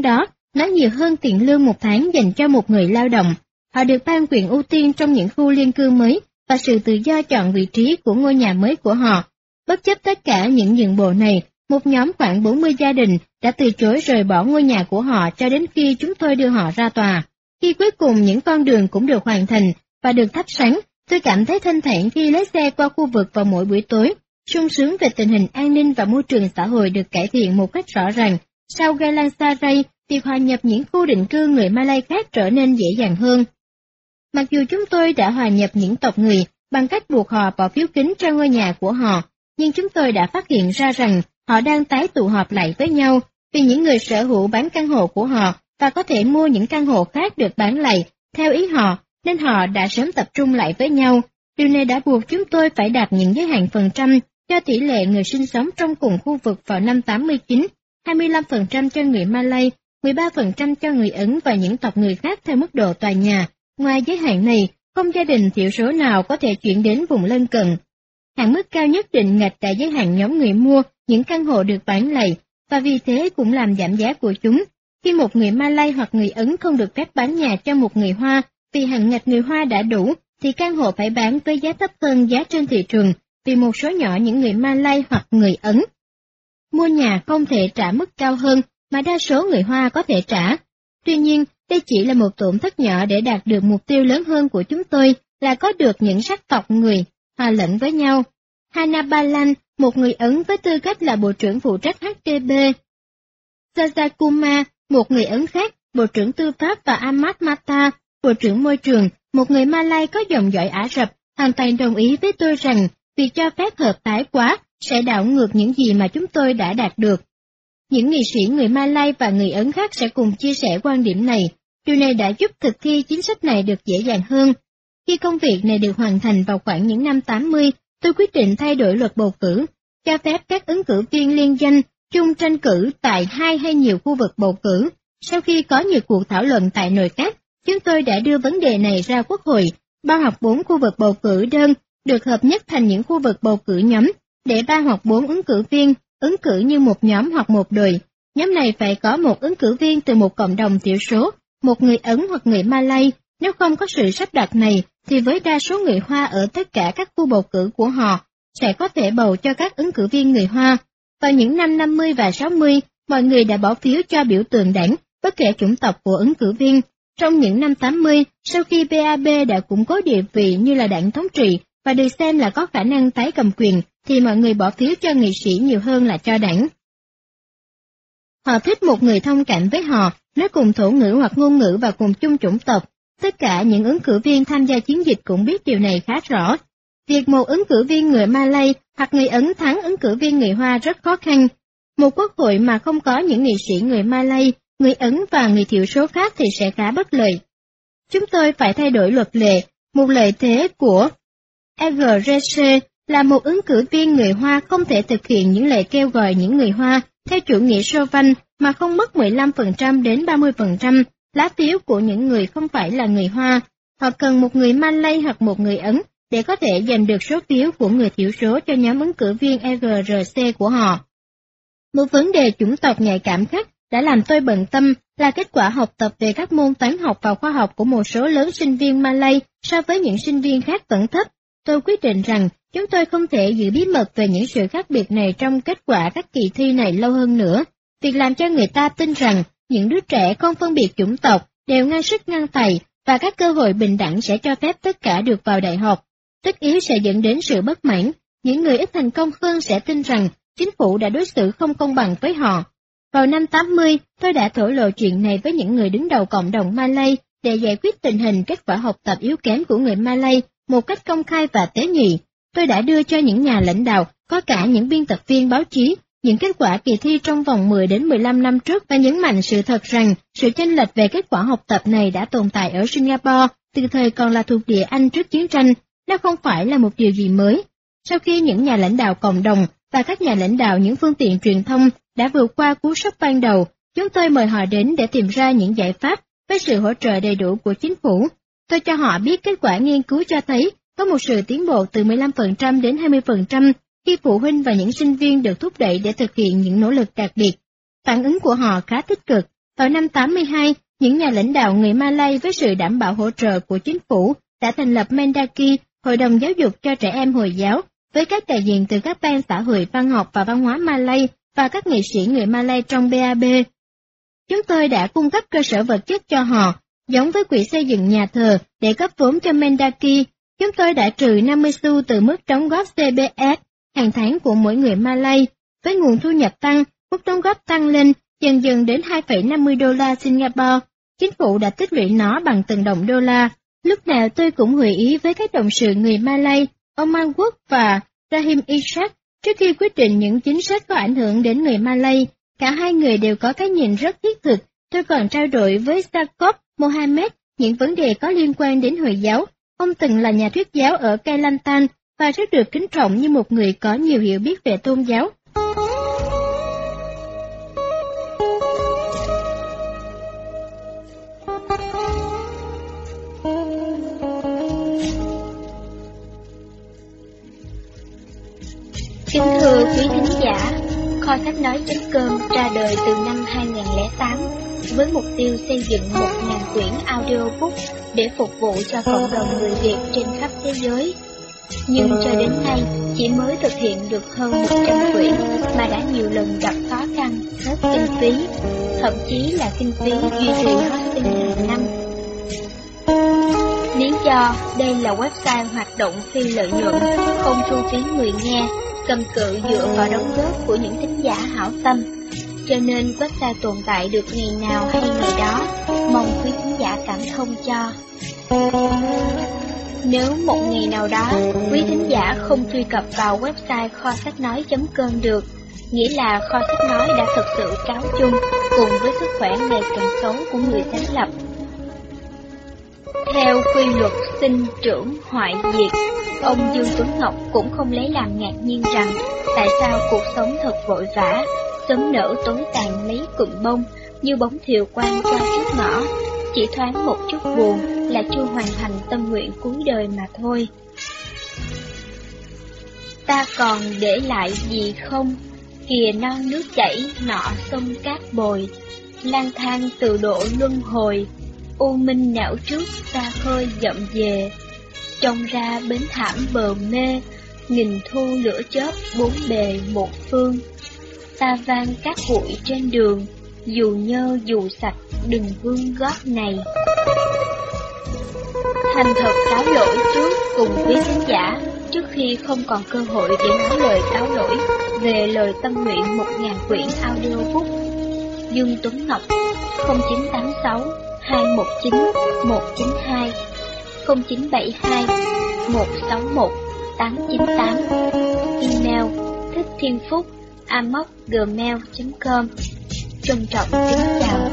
A: nó nhiều hơn tiền lương một tháng dành cho một người lao động. Họ được ban quyền ưu tiên trong những khu liên cư mới và sự tự do chọn vị trí của ngôi nhà mới của họ. Bất chấp tất cả những nhượng bộ này, một nhóm khoảng 40 gia đình đã từ chối rời bỏ ngôi nhà của họ cho đến khi chúng tôi đưa họ ra tòa. Khi cuối cùng những con đường cũng được hoàn thành và được thắp sáng, tôi cảm thấy thanh thản khi lái xe qua khu vực vào mỗi buổi tối, sung sướng về tình hình an ninh và môi trường xã hội được cải thiện một cách rõ ràng. Sau Galang Saray, việc hòa nhập những khu định cư người Malay khác trở nên dễ dàng hơn. Mặc dù chúng tôi đã hòa nhập những tộc người bằng cách buộc họ bỏ phiếu kín cho ngôi nhà của họ, nhưng chúng tôi đã phát hiện ra rằng họ đang tái tụ họp lại với nhau vì những người sở hữu bán căn hộ của họ và có thể mua những căn hộ khác được bán lại theo ý họ, nên họ đã sớm tập trung lại với nhau. Điều này đã buộc chúng tôi phải đặt những giới hạn phần trăm cho tỷ lệ người sinh sống trong cùng khu vực vào năm 89, 25% cho người Malay, 13% cho người Ấn và những tộc người khác theo mức độ tòa nhà. Ngoài giới hạn này, không gia đình thiểu số nào có thể chuyển đến vùng lân cận. Hạn mức cao nhất định ngạch đã giới hạn nhóm người mua những căn hộ được bán lại, và vì thế cũng làm giảm giá của chúng. Khi một người Malay hoặc người Ấn không được phép bán nhà cho một người Hoa, vì hạn ngạch người Hoa đã đủ, thì căn hộ phải bán với giá thấp hơn giá trên thị trường, vì một số nhỏ những người Malay hoặc người Ấn mua nhà không thể trả mức cao hơn mà đa số người Hoa có thể trả. Tuy nhiên, đây chỉ là một tổn thất nhỏ để đạt được mục tiêu lớn hơn của chúng tôi là có được những sắc tộc người hòa lẫn với nhau. Hana Balan, một người Ấn với tư cách là Bộ trưởng phụ trách HTB. Sajakuma, một người Ấn khác, Bộ trưởng Tư pháp, và Ahmad Mata, Bộ trưởng Môi trường, một người Malay có dòng dõi Ả Rập, hoàn toàn đồng ý với tôi rằng việc cho phép hợp tái quá sẽ đảo ngược những gì mà chúng tôi đã đạt được. Những nghị sĩ người Malay và người Ấn khác sẽ cùng chia sẻ quan điểm này. Điều này đã giúp thực thi chính sách này được dễ dàng hơn. Khi công việc này được hoàn thành vào khoảng những năm 80, tôi quyết định thay đổi luật bầu cử, cho phép các ứng cử viên liên danh chung tranh cử tại 2 hay nhiều khu vực bầu cử. Sau khi có nhiều cuộc thảo luận tại nội các, chúng tôi đã đưa vấn đề này ra Quốc hội, bao hoặc 4 khu vực bầu cử đơn được hợp nhất thành những khu vực bầu cử nhóm, để 3 hoặc 4 ứng cử viên ứng cử như một nhóm hoặc một đội. Nhóm này phải có một ứng cử viên từ một cộng đồng thiểu số, một người Ấn hoặc người Malay. Nếu không có sự sắp đặt này, thì với đa số người Hoa ở tất cả các khu bầu cử của họ, sẽ có thể bầu cho các ứng cử viên người Hoa. Vào những năm 50 và 60, mọi người đã bỏ phiếu cho biểu tượng đảng, bất kể chủng tộc của ứng cử viên. Trong những năm 80, sau khi BAB đã củng cố địa vị như là đảng thống trị và được xem là có khả năng tái cầm quyền, thì mọi người bỏ phiếu cho nghị sĩ nhiều hơn là cho đảng. Họ thích một người thông cảm với họ, nói cùng thổ ngữ hoặc ngôn ngữ và cùng chung chủng tộc. Tất cả những ứng cử viên tham gia chiến dịch cũng biết điều này khá rõ. Việc một ứng cử viên người Malay hoặc người Ấn thắng ứng cử viên người Hoa rất khó khăn. Một quốc hội mà không có những nghị sĩ người Malay, người Ấn và người thiểu số khác thì sẽ khá bất lợi. Chúng tôi phải thay đổi luật lệ. Một lợi thế của EGRC là một ứng cử viên người Hoa không thể thực hiện những lời kêu gọi những người Hoa theo chủ nghĩa Chauvin mà không mất 15% đến 30% lá phiếu của những người không phải là người Hoa. Họ cần một người Malay hoặc một người Ấn để có thể giành được số phiếu của người thiểu số cho nhóm ứng cử viên EGRC của họ. Một vấn đề chủng tộc nhạy cảm khác đã làm tôi bận tâm là kết quả học tập về các môn toán học và khoa học của một số lớn sinh viên Malay so với những sinh viên khác vẫn thấp. Tôi quyết định rằng chúng tôi không thể giữ bí mật về những sự khác biệt này trong kết quả các kỳ thi này lâu hơn nữa. Việc làm cho người ta tin rằng những đứa trẻ không phân biệt chủng tộc đều ngang sức ngang tài và các cơ hội bình đẳng sẽ cho phép tất cả được vào đại học, tất yếu sẽ dẫn đến sự bất mãn. Những người ít thành công hơn sẽ tin rằng chính phủ đã đối xử không công bằng với họ. Vào năm 80, tôi đã thổ lộ chuyện này với những người đứng đầu cộng đồng Malay để giải quyết tình hình kết quả học tập yếu kém của người Malay một cách công khai và tế nhị. Tôi đã đưa cho những nhà lãnh đạo, có cả những biên tập viên báo chí, những kết quả kỳ thi trong vòng 10 đến 15 năm trước và nhấn mạnh sự thật rằng sự chênh lệch về kết quả học tập này đã tồn tại ở Singapore từ thời còn là thuộc địa Anh trước chiến tranh. Nó không phải là một điều gì mới. Sau khi những nhà lãnh đạo cộng đồng và các nhà lãnh đạo những phương tiện truyền thông đã vượt qua cú sốc ban đầu, chúng tôi mời họ đến để tìm ra những giải pháp với sự hỗ trợ đầy đủ của chính phủ. Tôi cho họ biết kết quả nghiên cứu cho thấy có một sự tiến bộ từ 15% đến 20% khi phụ huynh và những sinh viên được thúc đẩy để thực hiện những nỗ lực đặc biệt. Phản ứng của họ khá tích cực. Vào năm 82, những nhà lãnh đạo người Malay với sự đảm bảo hỗ trợ của chính phủ đã thành lập Mendaki, Hội đồng Giáo dục cho trẻ em Hồi giáo, với các đại diện từ các ban xã hội, văn học và văn hóa Malay và các nghệ sĩ người Malay trong BAB. Chúng tôi đã cung cấp cơ sở vật chất cho họ, giống với quỹ xây dựng nhà thờ để cấp vốn cho Mendaki. Chúng tôi đã trừ 50 xu từ mức đóng góp CBS hàng tháng của mỗi người Malay. Với nguồn thu nhập tăng, mức đóng góp tăng lên dần dần đến 2,50 đô la Singapore. Chính phủ đã tích lũy nó bằng từng đồng đô la. Lúc nào tôi cũng hội ý với các đồng sự người Malay, ông Manwook và Rahim Ishak, trước khi quyết định những chính sách có ảnh hưởng đến người Malay. Cả hai người đều có cái nhìn rất thiết thực. Tôi còn trao đổi với Sakop Mohammed những vấn đề có liên quan đến Hồi giáo. Ông từng là nhà thuyết giáo ở Kelantan và rất được kính trọng như một người có nhiều hiểu biết về tôn giáo.
B: Kính thưa quý thính giả, Kho sách nói.com ra đời từ năm 2008 với mục tiêu xây dựng 1.000 quyển audiobook để phục vụ cho cộng đồng người Việt trên khắp thế giới. Nhưng cho đến nay chỉ mới thực hiện được hơn 100 quyển mà đã nhiều lần gặp khó khăn, hết kinh phí, thậm chí là kinh phí duy trì hosting hàng năm. Lý do đây là website hoạt động phi lợi nhuận, không thu phí người nghe, cầm cự dựa vào đóng góp của những thính giả hảo tâm, cho nên website tồn tại được ngày nào hay ngày đó, mong quý thính giả cảm thông cho. Nếu một ngày nào đó quý thính giả không truy cập vào website kho sách nói.com được, nghĩa là Kho sách nói đã thực sự cáo chung cùng với sức khỏe ngày càng xấu của người sáng lập. Theo quy luật sinh trưởng hoại diệt, ông Dương Tuấn Ngọc cũng không lấy làm ngạc nhiên rằng tại sao cuộc sống thật vội vã, sớm nở tối tàn mấy cụm bông như bóng thiều quang qua trước ngõ, chỉ thoáng một chút buồn là chưa hoàn thành tâm nguyện cuối đời mà thôi. Ta còn để lại gì không? Kìa non nước chảy, nọ sông cát bồi, lang thang từ độ luân hồi, u minh não trước xa khơi dậm về, trông ra bến thảm bờ mê, nghìn thu lửa chớp bốn bề một phương. Ta vang cát bụi trên đường, dù nhơ dù sạch đừng vương gót này. Thành thật cáo lỗi trước cùng quý khán giả, trước khi không còn cơ hội để nói lời cáo lỗi về lời tâm nguyện 1.000 quyển audiobook. Dương Tuấn Ngọc 0986 219 192 0972 161 898. Email thickthienphúc@gmail.com. Trân trọng kính chào.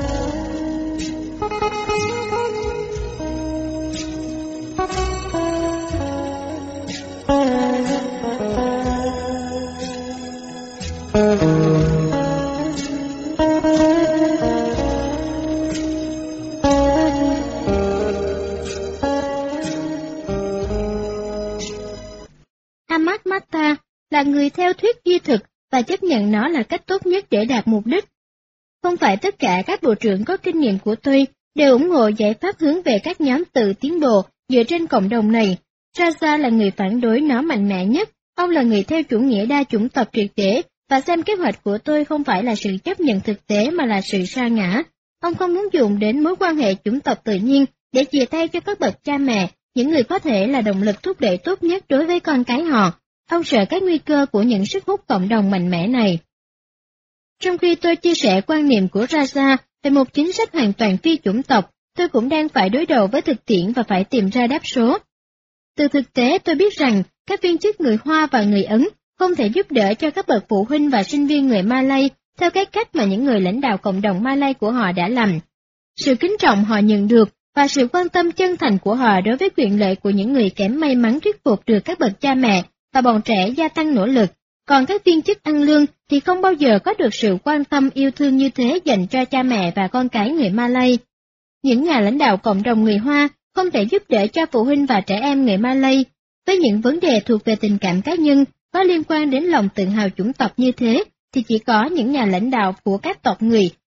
A: Ahmad Mata là người theo thuyết duy thực và chấp nhận nó là cách tốt nhất để đạt mục đích. Không phải tất cả các bộ trưởng có kinh nghiệm của tôi đều ủng hộ giải pháp hướng về các nhóm tự tiến bộ dựa trên cộng đồng này. Raza là người phản đối nó mạnh mẽ nhất, ông là người theo chủ nghĩa đa chủng tộc triệt để, và xem kế hoạch của tôi không phải là sự chấp nhận thực tế mà là sự sa ngã. Ông không muốn dùng đến mối quan hệ chủng tộc tự nhiên để chia tay cho các bậc cha mẹ, những người có thể là động lực thúc đẩy tốt nhất đối với con cái họ. Ông sợ các nguy cơ của những sức hút cộng đồng mạnh mẽ này. Trong khi tôi chia sẻ quan niệm của Raza về một chính sách hoàn toàn phi chủng tộc, tôi cũng đang phải đối đầu với thực tiễn và phải tìm ra đáp số. Từ thực tế tôi biết rằng các viên chức người Hoa và người Ấn không thể giúp đỡ cho các bậc phụ huynh và sinh viên người Malay theo cái cách mà những người lãnh đạo cộng đồng Malay của họ đã làm. Sự kính trọng họ nhận được và sự quan tâm chân thành của họ đối với quyền lợi của những người kém may mắn thuyết phục được các bậc cha mẹ và bọn trẻ gia tăng nỗ lực, còn các viên chức ăn lương thì không bao giờ có được sự quan tâm yêu thương như thế dành cho cha mẹ và con cái người Malay. Những nhà lãnh đạo cộng đồng người Hoa không thể giúp đỡ cho phụ huynh và trẻ em người Malay với những vấn đề thuộc về tình cảm cá nhân có liên quan đến lòng tự hào chủng tộc như thế, thì chỉ có những nhà lãnh đạo của các tộc người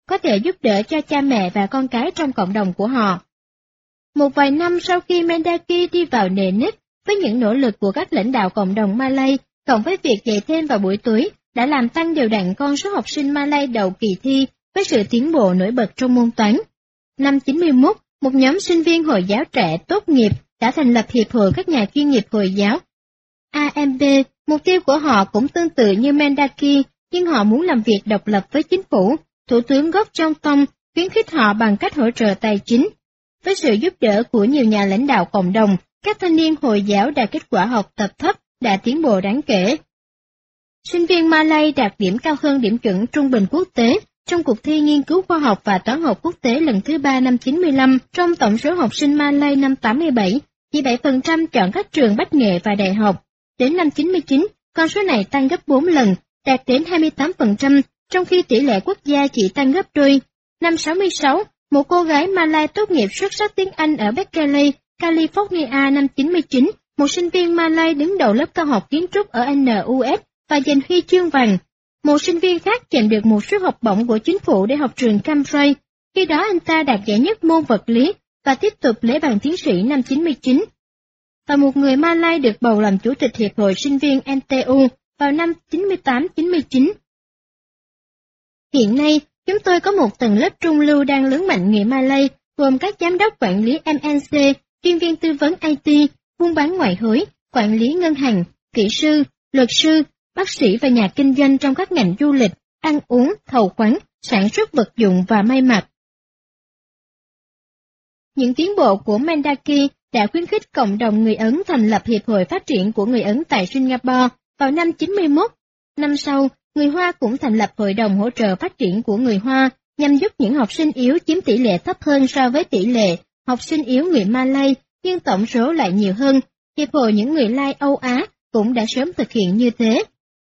A: có thể giúp đỡ cho cha mẹ và con cái trong cộng đồng của họ. Một vài năm sau khi Mendaki đi vào nề nếp, với những nỗ lực của các lãnh đạo cộng đồng Malay, cộng với việc dạy thêm vào buổi tối, đã làm tăng đều đặn con số học sinh Malay đầu kỳ thi với sự tiến bộ nổi bật trong môn toán. Năm 91, một nhóm sinh viên Hồi giáo trẻ tốt nghiệp đã thành lập Hiệp hội các nhà chuyên nghiệp Hồi giáo. AMB, mục tiêu của họ cũng tương tự như Mendaki, nhưng họ muốn làm việc độc lập với chính phủ. Thủ tướng Goh Chok Tong khuyến khích họ bằng cách hỗ trợ tài chính. Với sự giúp đỡ của nhiều nhà lãnh đạo cộng đồng, các thanh niên Hồi giáo đạt kết quả học tập thấp đã tiến bộ đáng kể. Sinh viên Malay đạt điểm cao hơn điểm chuẩn trung bình quốc tế trong cuộc thi nghiên cứu khoa học và toán học quốc tế lần thứ 3 năm 95. Trong tổng số học sinh Malay năm 87, chỉ 7% chọn các trường bách nghệ và đại học. Đến năm 99, con số này tăng gấp 4 lần, đạt đến 28%, trong khi tỷ lệ quốc gia chỉ tăng gấp đôi. Năm 66, một cô gái Malay tốt nghiệp xuất sắc tiếng Anh ở Berkeley, California năm 99, một sinh viên Malay đứng đầu lớp cao học kiến trúc ở NUS và giành huy chương vàng. Một sinh viên khác giành được một suất học bổng của chính phủ để học trường Cambridge, khi đó anh ta đạt giải nhất môn vật lý và tiếp tục lấy bằng tiến sĩ năm 99. Và một người Malay được bầu làm chủ tịch Hiệp hội sinh viên NTU vào năm 98-99. Hiện nay, chúng tôi có một tầng lớp trung lưu đang lớn mạnh người Malay, gồm các giám đốc quản lý MNC, chuyên viên tư vấn IT, buôn bán ngoại hối, quản lý ngân hàng, kỹ sư, luật sư, bác sĩ và nhà kinh doanh trong các ngành du lịch, ăn uống, thầu khoáng, sản xuất vật dụng và may mặc. Những tiến bộ của Mendaki đã khuyến khích cộng đồng người Ấn thành lập Hiệp hội Phát triển của người Ấn tại Singapore vào năm 91. Năm sau, người Hoa cũng thành lập Hội đồng hỗ trợ phát triển của người Hoa nhằm giúp những học sinh yếu chiếm tỷ lệ thấp hơn so với tỷ lệ học sinh yếu người Malay, nhưng tổng số lại nhiều hơn. Hiệp hội những người Lai Âu Á cũng đã sớm thực hiện như thế.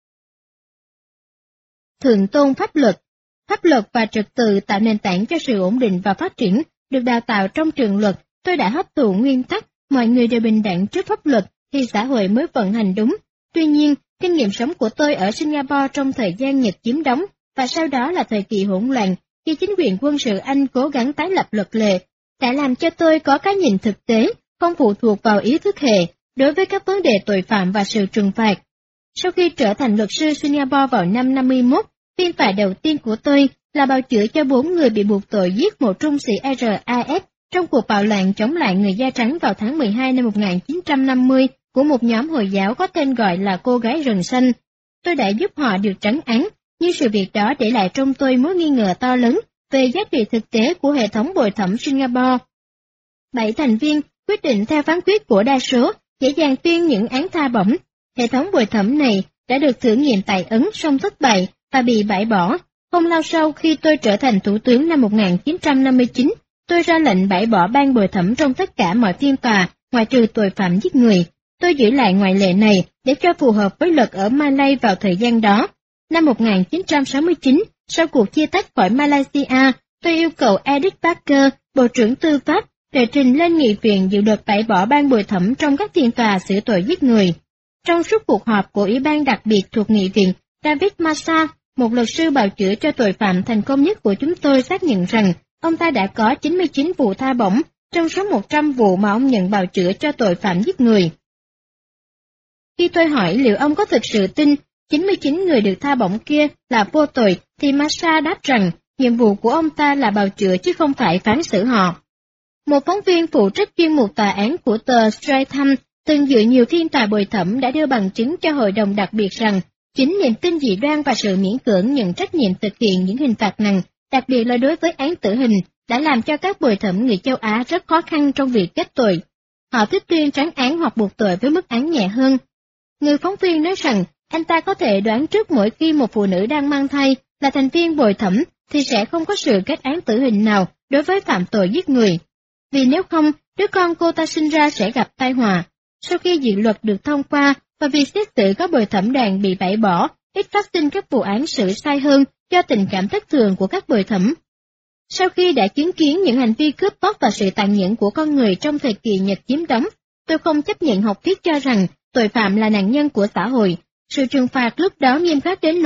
A: Thượng tôn pháp luật và trật tự tạo nền tảng cho sự ổn định và phát triển. Được đào tạo trong trường luật, tôi đã hấp thụ nguyên tắc mọi người đều bình đẳng trước pháp luật thì xã hội mới vận hành đúng. Tuy nhiên, kinh nghiệm sống của tôi ở Singapore trong thời gian Nhật chiếm đóng và sau đó là thời kỳ hỗn loạn khi chính quyền quân sự Anh cố gắng tái lập luật lệ, đã làm cho tôi có cái nhìn thực tế, không phụ thuộc vào ý thức hệ đối với các vấn đề tội phạm và sự trừng phạt. Sau khi trở thành luật sư Singapore vào năm 51, phiên tòa đầu tiên của tôi là bào chữa cho 4 người bị buộc tội giết một trung sĩ RAF trong cuộc bạo loạn chống lại người da trắng vào tháng 12 năm 1950 của một nhóm Hồi giáo có tên gọi là Cô gái rừng xanh. Tôi đã giúp họ được trắng án, nhưng sự việc đó để lại trong tôi mối nghi ngờ to lớn về giá trị thực tế của hệ thống bồi thẩm Singapore. 7 thành viên quyết định theo phán quyết của đa số, dễ dàng tuyên những án tha bổng. Hệ thống bồi thẩm này đã được thử nghiệm tại Ấn song thất bại và bị bãi bỏ. Không lâu sau khi tôi trở thành thủ tướng năm 1959, tôi ra lệnh bãi bỏ ban bồi thẩm trong tất cả mọi phiên tòa, ngoại trừ tội phạm giết người. Tôi giữ lại ngoại lệ này để cho phù hợp với luật ở Malay vào thời gian đó. Năm 1969, sau cuộc chia tách khỏi Malaysia, tôi yêu cầu Edith Parker, Bộ trưởng Tư pháp, đệ trình lên nghị viện dự luật bãi bỏ ban bồi thẩm trong các phiên tòa xử tội giết người. Trong suốt cuộc họp của Ủy ban đặc biệt thuộc nghị viện, David Massa, một luật sư bào chữa cho tội phạm thành công nhất của chúng tôi, xác nhận rằng ông ta đã có 99 vụ tha bổng trong số 100 vụ mà ông nhận bào chữa cho tội phạm giết người. Khi tôi hỏi liệu ông có thực sự tin 99 người được tha bổng kia là vô tội, thì Massa đáp rằng nhiệm vụ của ông ta là bào chữa chứ không phải phán xử họ. Một phóng viên phụ trách chuyên mục tòa án của tờ Straits Times từng dự nhiều phiên tòa bồi thẩm đã đưa bằng chứng cho hội đồng đặc biệt rằng chính niềm tin dị đoan và sự miễn cưỡng nhận trách nhiệm thực hiện những hình phạt nặng, đặc biệt là đối với án tử hình, đã làm cho các bồi thẩm người châu Á rất khó khăn trong việc kết tội. Họ thích tuyên trắng án hoặc buộc tội với mức án nhẹ hơn. Người phóng viên nói rằng anh ta có thể đoán trước mỗi khi một phụ nữ đang mang thai là thành viên bồi thẩm thì sẽ không có sự kết án tử hình nào đối với phạm tội giết người. Vì nếu không, đứa con cô ta sinh ra sẽ gặp tai họa. Sau khi dự luật được thông qua và việc xét xử các bồi thẩm đoàn bị bãi bỏ, ít phát sinh các vụ án xử sai hơn do tình cảm thất thường của các bồi thẩm. Sau khi đã chứng kiến những hành vi cướp bóc và sự tàn nhẫn của con người trong thời kỳ Nhật chiếm đóng, tôi không chấp nhận học thuyết cho rằng tội phạm là nạn nhân của xã hội. Sự trừng phạt lúc đó nghiêm khắc đến nỗi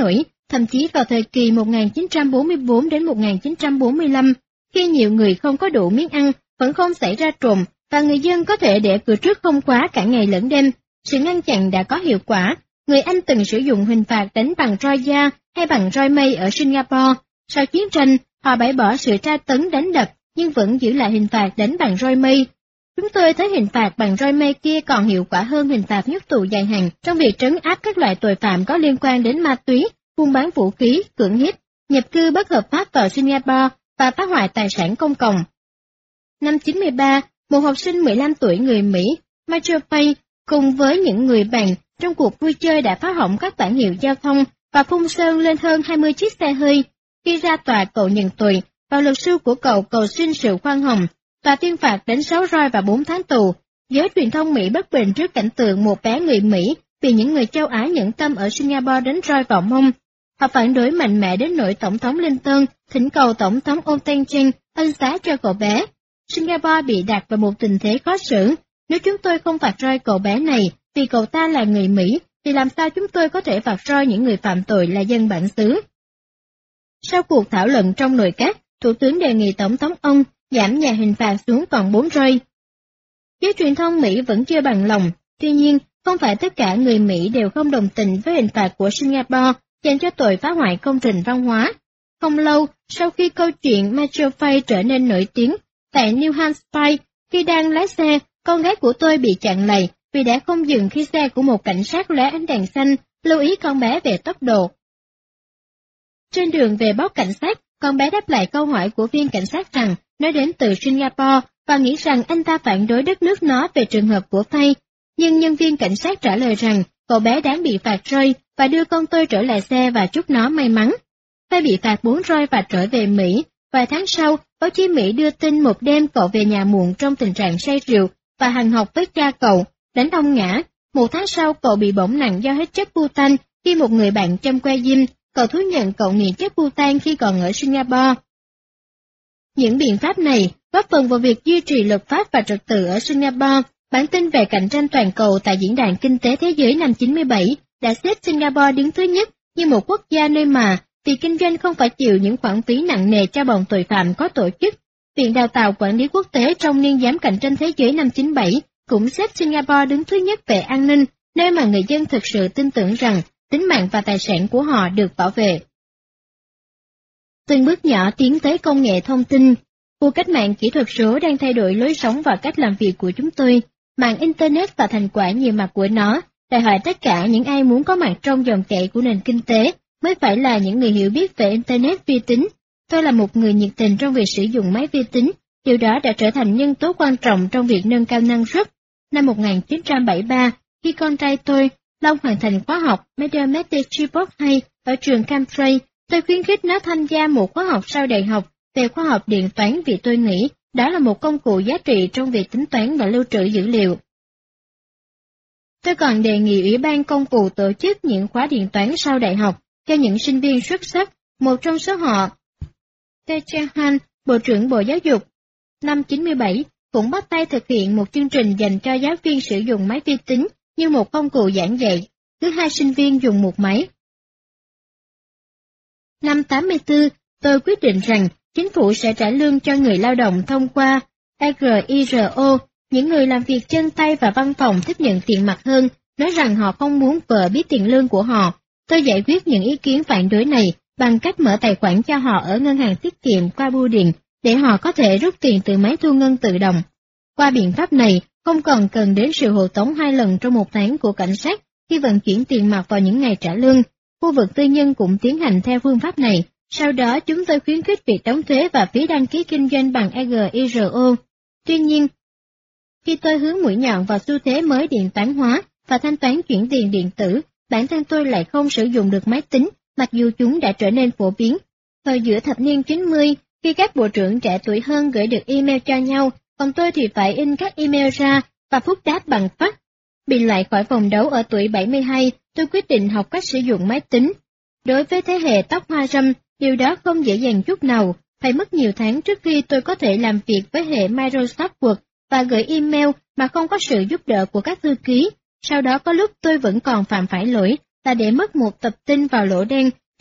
A: thậm chí vào thời kỳ 1944 đến 1945, khi nhiều người không có đủ miếng ăn, vẫn không xảy ra trộm, và người dân có thể để cửa trước không khóa cả ngày lẫn đêm. Sự ngăn chặn đã có hiệu quả. Người Anh từng sử dụng hình phạt đánh bằng roi da hay bằng roi mây ở Singapore. Sau chiến tranh, họ bãi bỏ sự tra tấn đánh đập, nhưng vẫn giữ lại hình phạt đánh bằng roi mây. Chúng tôi thấy hình phạt bằng roi mây kia còn hiệu quả hơn hình phạt nhốt tù dài hạn trong việc trấn áp các loại tội phạm có liên quan đến ma túy, buôn bán vũ khí, cưỡng hiếp, nhập cư bất hợp pháp vào Singapore và phá hoại tài sản công cộng. Năm 93, một học sinh 15 tuổi người Mỹ, Michael Fay, cùng với những người bạn trong cuộc vui chơi đã phá hỏng các bảng hiệu giao thông và phun sơn lên hơn 20 chiếc xe hơi. Khi ra tòa cậu nhận tội, và luật sư của cậu cầu xin sự khoan hồng. Tòa tuyên phạt đến 6 roi và 4 tháng tù. Giới truyền thông Mỹ bất bình trước cảnh tượng một bé người Mỹ bị những người châu Á nhẫn tâm ở Singapore đánh roi vào mông. Họ phản đối mạnh mẽ đến nỗi Tổng thống Clinton thỉnh cầu Tổng thống Ong Teng Chen ân xá cho cậu bé. Singapore bị đặt vào một tình thế khó xử. Nếu chúng tôi không phạt roi cậu bé này vì cậu ta là người Mỹ, thì làm sao chúng tôi có thể phạt roi những người phạm tội là dân bản xứ? Sau cuộc thảo luận trong nội các, Thủ tướng đề nghị Tổng thống ông giảm nhẹ hình phạt xuống còn 4 roi. Giới truyền thông Mỹ vẫn chưa bằng lòng, tuy nhiên, không phải tất cả người Mỹ đều không đồng tình với hình phạt của Singapore dành cho tội phá hoại công trình văn hóa. Không lâu sau khi câu chuyện Michael Fay trở nên nổi tiếng, tại New Hampshire, khi đang lái xe, con gái của tôi bị chặn lại vì đã không dừng khi xe của một cảnh sát lóe ánh đèn xanh, lưu ý con bé về tốc độ. Trên đường về báo cảnh sát, con bé đáp lại câu hỏi của viên cảnh sát rằng nó đến từ Singapore và nghĩ rằng anh ta phản đối đất nước nó về trường hợp của Fay. Nhưng nhân viên cảnh sát trả lời rằng cậu bé đáng bị phạt roi và đưa con tôi trở lại xe và chúc nó may mắn. Fay bị phạt 4 roi và trở về Mỹ. Vài tháng sau, báo chí Mỹ đưa tin một đêm cậu về nhà muộn trong tình trạng say rượu và hằn học với cha cậu, đánh ông ngã. Một tháng sau cậu bị bỏng nặng do hết chất butan khi một người bạn châm que diêm. Cậu thú nhận cậu nghiện chất butan khi còn ở Singapore. Những biện pháp này góp phần vào việc duy trì luật pháp và trật tự ở Singapore. Bản tin về cạnh tranh toàn cầu tại Diễn đàn Kinh tế Thế giới năm 97 đã xếp Singapore đứng thứ nhất như một quốc gia nơi mà việc kinh doanh không phải chịu những khoản phí nặng nề cho bọn tội phạm có tổ chức. Viện Đào tạo Quản lý Quốc tế trong Niên giám Cạnh tranh Thế giới năm 97 cũng xếp Singapore đứng thứ nhất về an ninh, nơi mà người dân thực sự tin tưởng rằng tính mạng và tài sản của họ được bảo vệ. Từng bước nhỏ tiến tới công nghệ thông tin, cuộc cách mạng kỹ thuật số đang thay đổi lối sống và cách làm việc của chúng tôi. Mạng Internet và thành quả nhiều mặt của nó đòi hỏi tất cả những ai muốn có mặt trong dòng chảy của nền kinh tế mới phải là những người hiểu biết về Internet vi tính. Tôi là một người nhiệt tình trong việc sử dụng máy vi tính, điều đó đã trở thành nhân tố quan trọng trong việc nâng cao năng suất. Năm 1973, khi con trai tôi, Long hoàn thành khóa học Mathematics Report 2 ở trường Cambridge, tôi khuyến khích nó tham gia một khóa học sau đại học về khoa học điện toán vì tôi nghĩ đó là một công cụ giá trị trong việc tính toán và lưu trữ dữ liệu. Tôi còn đề nghị Ủy ban Công vụ tổ chức những khóa điện toán sau đại học cho những sinh viên xuất sắc, một trong số họ, Tê Han, Bộ trưởng Bộ Giáo dục. Năm 97, cũng bắt tay thực hiện một chương trình dành cho giáo viên sử dụng máy vi tính như một công cụ giảng dạy, cứ 2 sinh viên dùng một máy. Năm 84, tôi quyết định rằng chính phủ sẽ trả lương cho người lao động thông qua AGIRO. Những người làm việc chân tay và văn phòng thích nhận tiền mặt hơn, nói rằng họ không muốn vợ biết tiền lương của họ. Tôi giải quyết những ý kiến phản đối này bằng cách mở tài khoản cho họ ở ngân hàng tiết kiệm qua bưu điện, để họ có thể rút tiền từ máy thu ngân tự động. Qua biện pháp này, không còn cần đến sự hộ tống 2 lần trong một tháng của cảnh sát khi vận chuyển tiền mặt vào những ngày trả lương. Khu vực tư nhân cũng tiến hành theo phương pháp này. Sau đó chúng tôi khuyến khích việc đóng thuế và phí đăng ký kinh doanh bằng AGIRO. Tuy nhiên, khi tôi hướng mũi nhọn vào xu thế mới điện toán hóa và thanh toán chuyển tiền điện tử, bản thân tôi lại không sử dụng được máy tính, mặc dù chúng đã trở nên phổ biến. Vào giữa thập niên 90, khi các bộ trưởng trẻ tuổi hơn gửi được email cho nhau, còn tôi thì phải in các email ra và phúc đáp bằng fax. Bị loại khỏi vòng đấu ở tuổi 72, tôi quyết định học cách sử dụng máy tính. Đối với thế hệ tóc hoa râm, điều đó không dễ dàng chút nào, phải mất nhiều tháng trước khi tôi có thể làm việc với hệ Microsoft Word và gửi email mà không có sự giúp đỡ của các thư ký. Sau đó có lúc tôi vẫn còn phạm phải lỗi là để mất một tập tin vào lỗ đen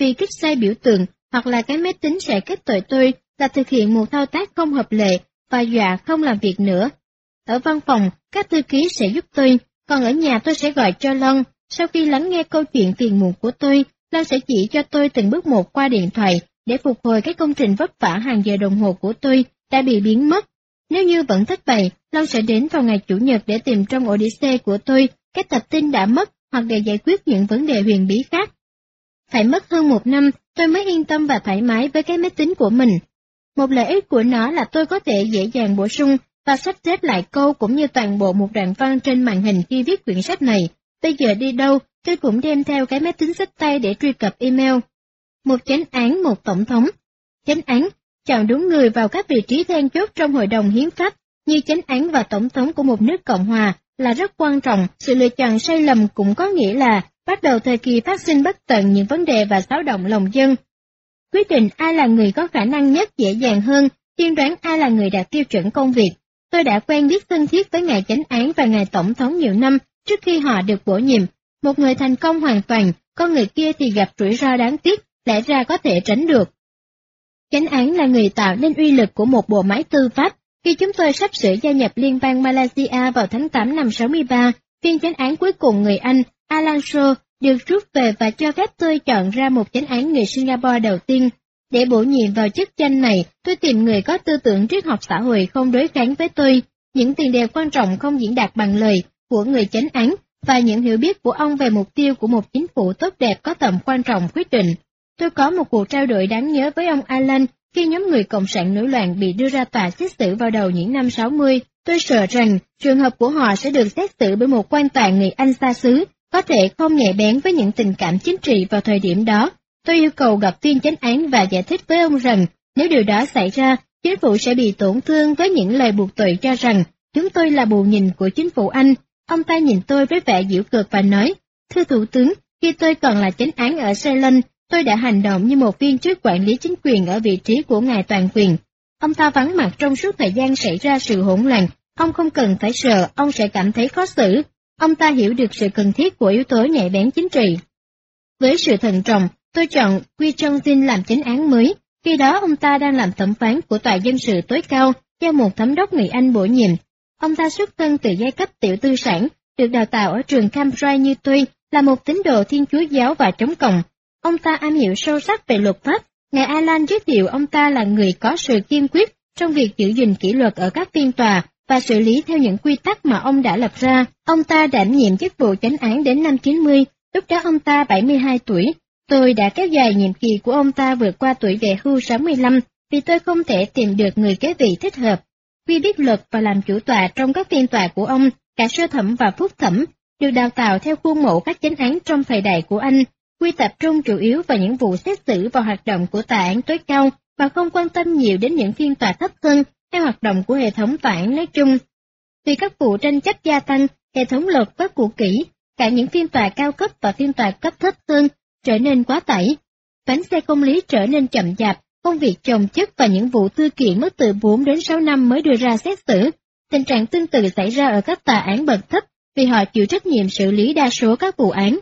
A: vì kích sai biểu tượng hoặc là cái máy tính sẽ kết tội tôi là thực hiện một thao tác không hợp lệ và dọa không làm việc nữa. Ở văn phòng, các thư ký sẽ giúp tôi, còn ở nhà tôi sẽ gọi cho Lon. Sau khi lắng nghe câu chuyện phiền muộn của tôi, Lon sẽ chỉ cho tôi từng bước một qua điện thoại để phục hồi cái công trình vất vả hàng giờ đồng hồ của tôi đã bị biến mất. Nếu như vẫn thất bại, Lon sẽ đến vào ngày Chủ nhật để tìm trong ổ đĩa C của tôi các tập tin đã mất hoặc để giải quyết những vấn đề huyền bí khác. Phải mất hơn 1 năm, tôi mới yên tâm và thoải mái với cái máy tính của mình. Một lợi ích của nó là tôi có thể dễ dàng bổ sung và sắp xếp lại câu cũng như toàn bộ một đoạn văn trên màn hình khi viết quyển sách này. Bây giờ đi đâu, tôi cũng đem theo cái máy tính xách tay để truy cập email. Một chánh án, một tổng thống. Chánh án, chọn đúng người vào các vị trí then chốt trong Hội đồng Hiến pháp, như chánh án và tổng thống của một nước Cộng hòa là rất quan trọng. Sự lựa chọn sai lầm cũng có nghĩa là bắt đầu thời kỳ phát sinh bất tận những vấn đề và xáo động lòng dân. Quyết định ai là người có khả năng nhất dễ dàng hơn, tiên đoán ai là người đạt tiêu chuẩn công việc. Tôi đã quen biết thân thiết với ngài chánh án và ngài tổng thống nhiều năm trước khi họ được bổ nhiệm. Một người thành công hoàn toàn, con người kia thì gặp rủi ro đáng tiếc, lẽ ra có thể tránh được. Chánh án là người tạo nên uy lực của một bộ máy tư pháp. Khi chúng tôi sắp sửa gia nhập Liên bang Malaysia vào tháng 8 năm 63, viên chánh án cuối cùng người Anh, Alan Shaw, được rút về và cho phép tôi chọn ra một chánh án người Singapore đầu tiên. Để bổ nhiệm vào chức danh này, tôi tìm người có tư tưởng triết học xã hội không đối kháng với tôi, những tiền đề quan trọng không diễn đạt bằng lời của người chánh án, và những hiểu biết của ông về mục tiêu của một chính phủ tốt đẹp có tầm quan trọng quyết định. Tôi có một cuộc trao đổi đáng nhớ với ông Alan khi nhóm người Cộng sản nổi loạn bị đưa ra tòa xét xử vào đầu những năm 60. Tôi sợ rằng trường hợp của họ sẽ được xét xử bởi một quan tòa người Anh xa xứ, có thể không nhạy bén với những tình cảm chính trị vào thời điểm đó. Tôi yêu cầu gặp viên chánh án và giải thích với ông rằng nếu điều đó xảy ra, chính phủ sẽ bị tổn thương với những lời buộc tội cho rằng chúng tôi là bù nhìn của chính phủ Anh. Ông ta nhìn tôi với vẻ giễu cợt và nói, thưa Thủ tướng, khi tôi còn là chánh án ở Ceylon, tôi đã hành động như một viên chức quản lý chính quyền ở vị trí của ngài toàn quyền. Ông ta vắng mặt trong suốt thời gian xảy ra sự hỗn loạn, ông không cần phải sợ, ông sẽ cảm thấy khó xử. Ông ta hiểu được sự cần thiết của yếu tố nhạy bén chính trị. Với sự thận trọng, tôi chọn Quy Trong Jin làm chánh án mới, khi đó ông ta đang làm thẩm phán của tòa dân sự tối cao do một thống đốc người Anh bổ nhiệm. Ông ta xuất thân từ giai cấp tiểu tư sản, được đào tạo ở trường Cambridge như tôi, là một tín đồ Thiên Chúa giáo và chống cộng. Ông ta am hiểu sâu sắc về luật pháp. Ngài Alan giới thiệu ông ta là người có sự kiên quyết trong việc giữ gìn kỷ luật ở các phiên tòa và xử lý theo những quy tắc mà ông đã lập ra. Ông ta đảm nhiệm chức vụ chánh án đến năm 90, lúc đó ông ta 72 tuổi. Tôi đã kéo dài nhiệm kỳ của ông ta vượt qua tuổi về hưu 65 vì tôi không thể tìm được người kế vị thích hợp. Quy biết luật và làm chủ tọa trong các phiên tòa của ông, cả sơ thẩm và phúc thẩm, được đào tạo theo khuôn mẫu các chánh án trong thời đại của Anh. Quy tập trung chủ yếu vào những vụ xét xử và hoạt động của tòa án tối cao và không quan tâm nhiều đến những phiên tòa thấp hơn hay hoạt động của hệ thống tòa án nói chung. Vì các vụ tranh chấp gia tăng, hệ thống luật và cũ kỹ, cả những phiên tòa cao cấp và phiên tòa cấp thấp hơn trở nên quá tải. Bánh xe công lý trở nên chậm chạp, công việc chồng chất và những vụ thư kiện mất từ 4 đến 6 năm mới đưa ra xét xử. Tình trạng tương tự xảy ra ở các tòa án bậc thấp vì họ chịu trách nhiệm xử lý đa số các vụ án.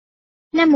A: Năm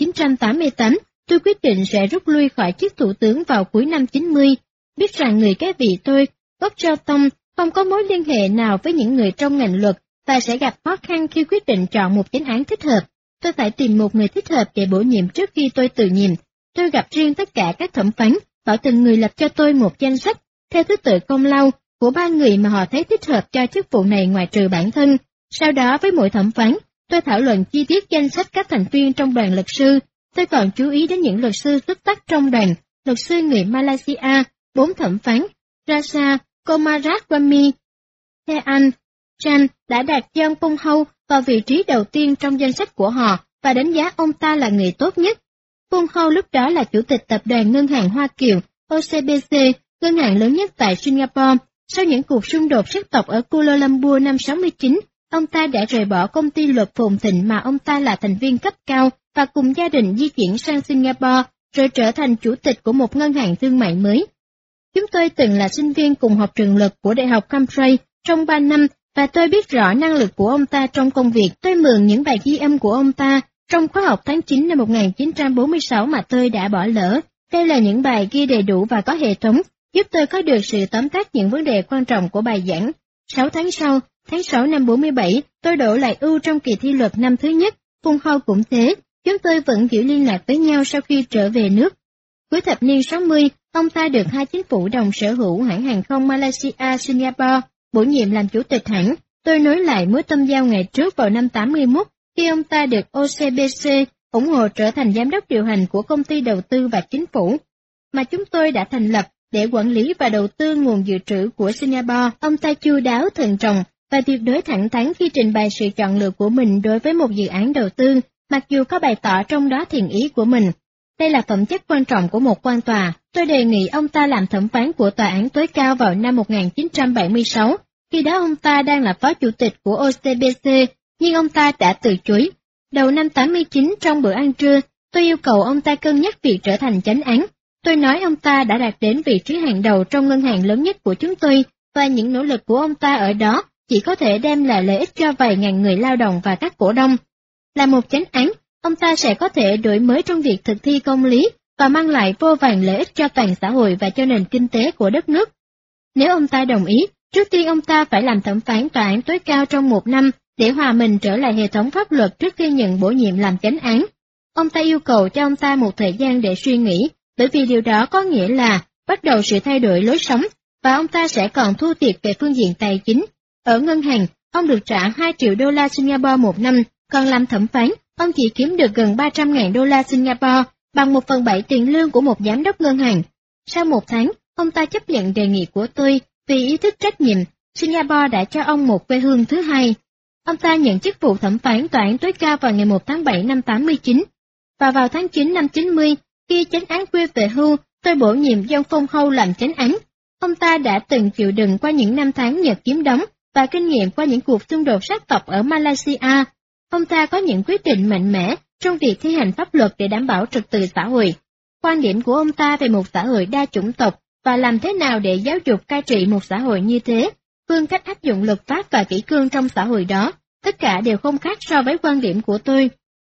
A: 1988, tôi quyết định sẽ rút lui khỏi chức thủ tướng vào cuối năm 90, biết rằng người kế vị tôi, Góc Trao Tông, không có mối liên hệ nào với những người trong ngành luật và sẽ gặp khó khăn khi quyết định chọn một chánh án thích hợp. Tôi phải tìm một người thích hợp để bổ nhiệm trước khi tôi từ nhiệm. Tôi gặp riêng tất cả các thẩm phán, bảo từng người lập cho tôi một danh sách, theo thứ tự công lao, của 3 người mà họ thấy thích hợp cho chức vụ này ngoại trừ bản thân. Sau đó với mỗi thẩm phán, tôi thảo luận chi tiết danh sách các thành viên trong đoàn luật sư. Tôi còn chú ý đến những luật sư xuất sắc trong đoàn, luật sư người Malaysia, 4 thẩm phán, Rasa, Komaraswamy, Thean, Chan đã đặt John Pung Hau vào vị trí đầu tiên trong danh sách của họ và đánh giá ông ta là người tốt nhất. Pung Hau lúc đó là chủ tịch tập đoàn ngân hàng Hoa Kiều, OCBC, ngân hàng lớn nhất tại Singapore. Sau những cuộc xung đột sắc tộc ở Kuala Lumpur năm 69, ông ta đã rời bỏ công ty luật Phồn Thịnh mà ông ta là thành viên cấp cao và cùng gia đình di chuyển sang Singapore, rồi trở thành chủ tịch của một ngân hàng thương mại mới. Chúng tôi từng là sinh viên cùng học trường luật của Đại học Cambridge trong 3 năm và tôi biết rõ năng lực của ông ta trong công việc. Tôi mượn những bài ghi âm của ông ta trong khóa học tháng 9 năm 1946 mà tôi đã bỏ lỡ. Đây là những bài ghi đầy đủ và có hệ thống, giúp tôi có được sự tóm tắt những vấn đề quan trọng của bài giảng. 6 tháng sau, tháng 6 năm 47, tôi đỗ lại ưu trong kỳ thi luật năm thứ nhất. Phun Hâu cũng thế, chúng tôi vẫn giữ liên lạc với nhau sau khi trở về nước. Cuối thập niên 60, ông ta được hai chính phủ đồng sở hữu hãng hàng không Malaysia Singapore bổ nhiệm làm chủ tịch hãng. Tôi nối lại mối tâm giao ngày trước vào năm 81, khi ông ta được OCBC ủng hộ trở thành giám đốc điều hành của công ty đầu tư và chính phủ, mà chúng tôi đã thành lập để quản lý và đầu tư nguồn dự trữ của Singapore. Ông ta chu đáo, thận trọng và tuyệt đối thẳng thắn khi trình bày sự chọn lựa của mình đối với một dự án đầu tư, mặc dù có bày tỏ trong đó thiện ý của mình. Đây là phẩm chất quan trọng của một quan tòa. Tôi đề nghị ông ta làm thẩm phán của tòa án tối cao vào năm 1976, khi đó ông ta đang là phó chủ tịch của OCBC, nhưng ông ta đã từ chối. Đầu năm 89 trong bữa ăn trưa, tôi yêu cầu ông ta cân nhắc việc trở thành chánh án. Tôi nói ông ta đã đạt đến vị trí hàng đầu trong ngân hàng lớn nhất của chúng tôi, và những nỗ lực của ông ta ở đó chỉ có thể đem lại lợi ích cho vài ngàn người lao động và các cổ đông. Là một chánh án, ông ta sẽ có thể đổi mới trong việc thực thi công lý và mang lại vô vàn lợi ích cho toàn xã hội và cho nền kinh tế của đất nước. Nếu ông ta đồng ý, trước tiên ông ta phải làm thẩm phán tòa án tối cao trong 1 năm để hòa mình trở lại hệ thống pháp luật trước khi nhận bổ nhiệm làm chánh án. Ông ta yêu cầu cho ông ta một thời gian để suy nghĩ, bởi vì điều đó có nghĩa là bắt đầu sự thay đổi lối sống, và ông ta sẽ còn thua thiệt về phương diện tài chính. Ở ngân hàng, ông được trả 2 triệu đô la Singapore một năm, còn làm thẩm phán, ông chỉ kiếm được gần 300.000 đô la Singapore, bằng 1/7 tiền lương của một giám đốc ngân hàng. Sau 1 tháng, ông ta chấp nhận đề nghị của tôi, vì ý thức trách nhiệm, Singapore đã cho ông một quê hương thứ hai. Ông ta nhận chức vụ thẩm phán tòa án tối cao vào ngày 1 tháng 7 năm 89, và vào tháng 9 năm 90, khi chánh án Quy về hưu, tôi bổ nhiệm John Phun Hâu làm chánh án. Ông ta đã từng chịu đựng qua những năm tháng Nhật chiếm đóng và kinh nghiệm qua những cuộc xung đột sắc tộc ở Malaysia. Ông ta có những quyết định mạnh mẽ trong việc thi hành pháp luật để đảm bảo trật tự xã hội. Quan điểm của ông ta về một xã hội đa chủng tộc và làm thế nào để giáo dục cai trị một xã hội như thế, phương cách áp dụng luật pháp và kỷ cương trong xã hội đó, tất cả đều không khác so với quan điểm của tôi.